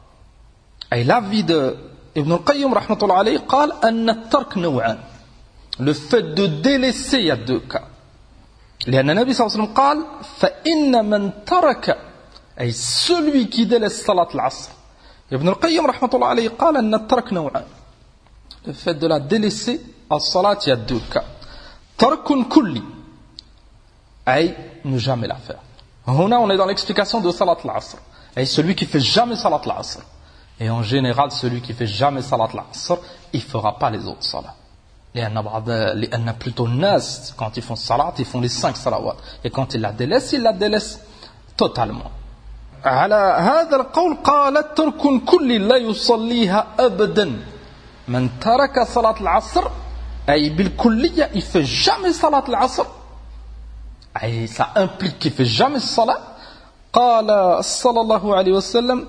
أي l'avis de Ibn al-Qayyim رحمة الله عليه قال أن الترك نوعان. Le fait de délaisser il y a deux cas. لأن النبي صلى الله عليه وسلم قال فإن من ترك أي celui qui délaisse صلاة العصر. Ibn al-Qayyim رحمة الله عليه قال أن الترك نوعان. Le fait de la délaisser الصلاة il y a deux cas. ترك كلي أي ne jamais la faire. هنا on est dans l'explication de salat al-asr. أي celui qui fait jamais salat al-asr. Et en général celui qui fait jamais salat al-asr il fera pas les autres salats. لأن بعض لأن plutôt الناس quand ils font salat ils font les cinq salawat et quand ils la délaissent ils la délaissent totalement. على هذا القول قال ترك كلي لا يصليها أبدا. من ترك صلاة العصر أي بالكلية il fait jamais صلاة العصر أي ça implique qu'il fait jamais الصلاة. قال صلى الله عليه وسلم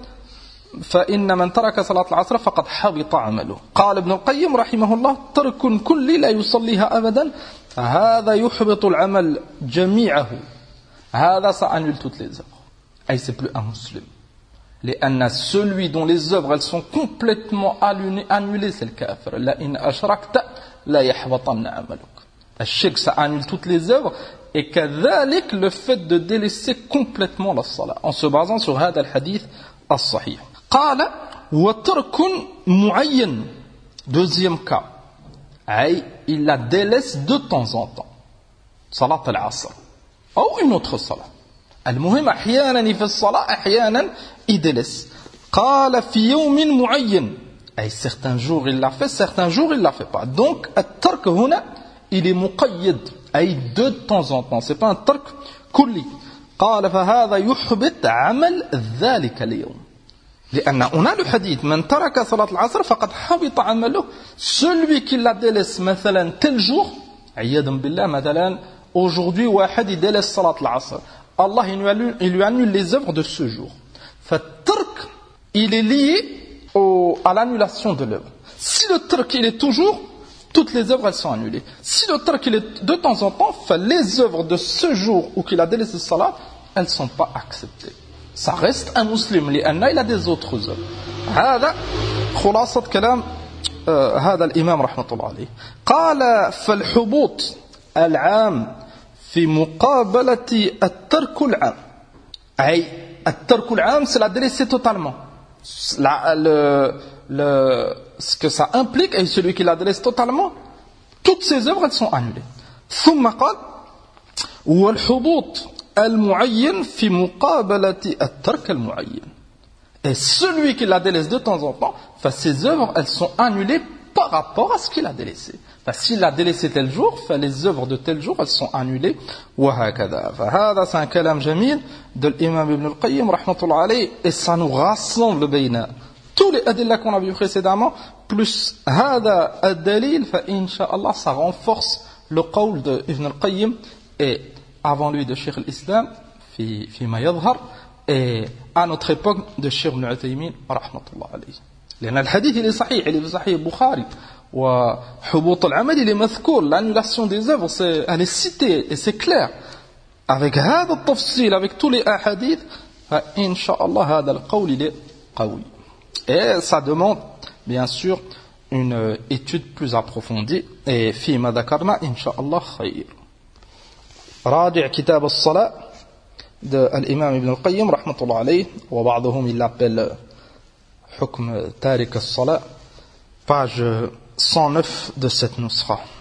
فإن من ترك صلاة العصر فقد حبط عمله. قال ابن القيم رحمه الله ترك كلي لا يصليها أبدا هذا يحبط العمل جميعه. هذا ça annule toutes les œuvres. أي c'est plus un musulman. لأن celui dont les œuvres elles sont complètement annulées c'est le kafir. لئن أشركت لا يحبطن عملك. الشرك ça annule toutes les œuvres et كذلك le fait de délaisser complètement la salat en se basant sur هذا الحديث الصحيح. قال وترك معين. Deuxième cas أي il la délaisse de temps en temps صلاة العصر أو une autre salat. المهم أحيانا في الصلاة أحيانا يدلس. قال في يوم معين أي certains jours il l'a fait certains jours il l'a fait pas. Donc الترك هنا il est مقيد أي de temps en temps c'est pas un ترك كلي. قال فهذا يحبط عمل ذلك اليوم. لأن on a le hadith من ترك صلاة العصر فقد حبط عمله. Celui qui la délaisse مثلا tel jour عياذا بالله مثلا aujourd'hui واحد يدلس صلاة العصر Allah il lui, annule, il lui annule les œuvres de ce jour. Fait-tark, il est lié au, à l'annulation de l'œuvre. Si le tark il est toujours, toutes les œuvres elles sont annulées. Si le tark il est de temps en temps, fait les œuvres de ce jour où qu'il a délaissé le salat, elles ne sont pas acceptées. Ça reste un musulman, لأنه il a des autres œuvres. هذا خلاصة كلام هذا الإمام رحمة الله عليه. قال فالحبوط العام في مقابلة الترك العام أي الترك العام c'est la délaisser totalement. La, le, le, ce que ça implique et celui qui la délaisse totalement toutes ses œuvres elles sont annulées. ثم قال والحبوط المعين في مقابلة الترك المعين. Et celui qui la délaisse de temps en temps, enfin, ses œuvres, elles sont annulées par rapport à ce qu'il a délaissé. Enfin, s'il a délaissé tel jour, enfin, les œuvres de tel jour, elles sont annulées. وهكذا. فهذا c'est un kalam jamil de l'imam Ibn al-Qayyim rahmatullah alayh, et ça nous rassemble بين tous les adilla qu'on a vu précédemment, plus هذا الدليل, فإنشاءالله ça renforce le qawl de Ibn al-Qayyim et avant lui de Cheikh al-Islam في فيما يظهر, et à notre époque de Cheikh Ibn Uthaymin rahmatullah alayh. لأن الحديث il est صحيح, il est صحيح Bukhari. وحبوط العمل il est مذكور, l'annulation des œuvres c'est, elle est citée et c'est clair avec هذا التفصيل, avec tous les ahadiths, فإنشاءالله هذا القول il est قوي. Et ça demande bien sûr une étude plus approfondie, et فيما ذكرنا إن شاء الله خير. راجع كتاب الصلاة de l'imam Ibn al-Qayyim rahmatullah alayh, وبعضهم il l'appelle حكم تارك الصلاة, page cent neuf de cette nusra.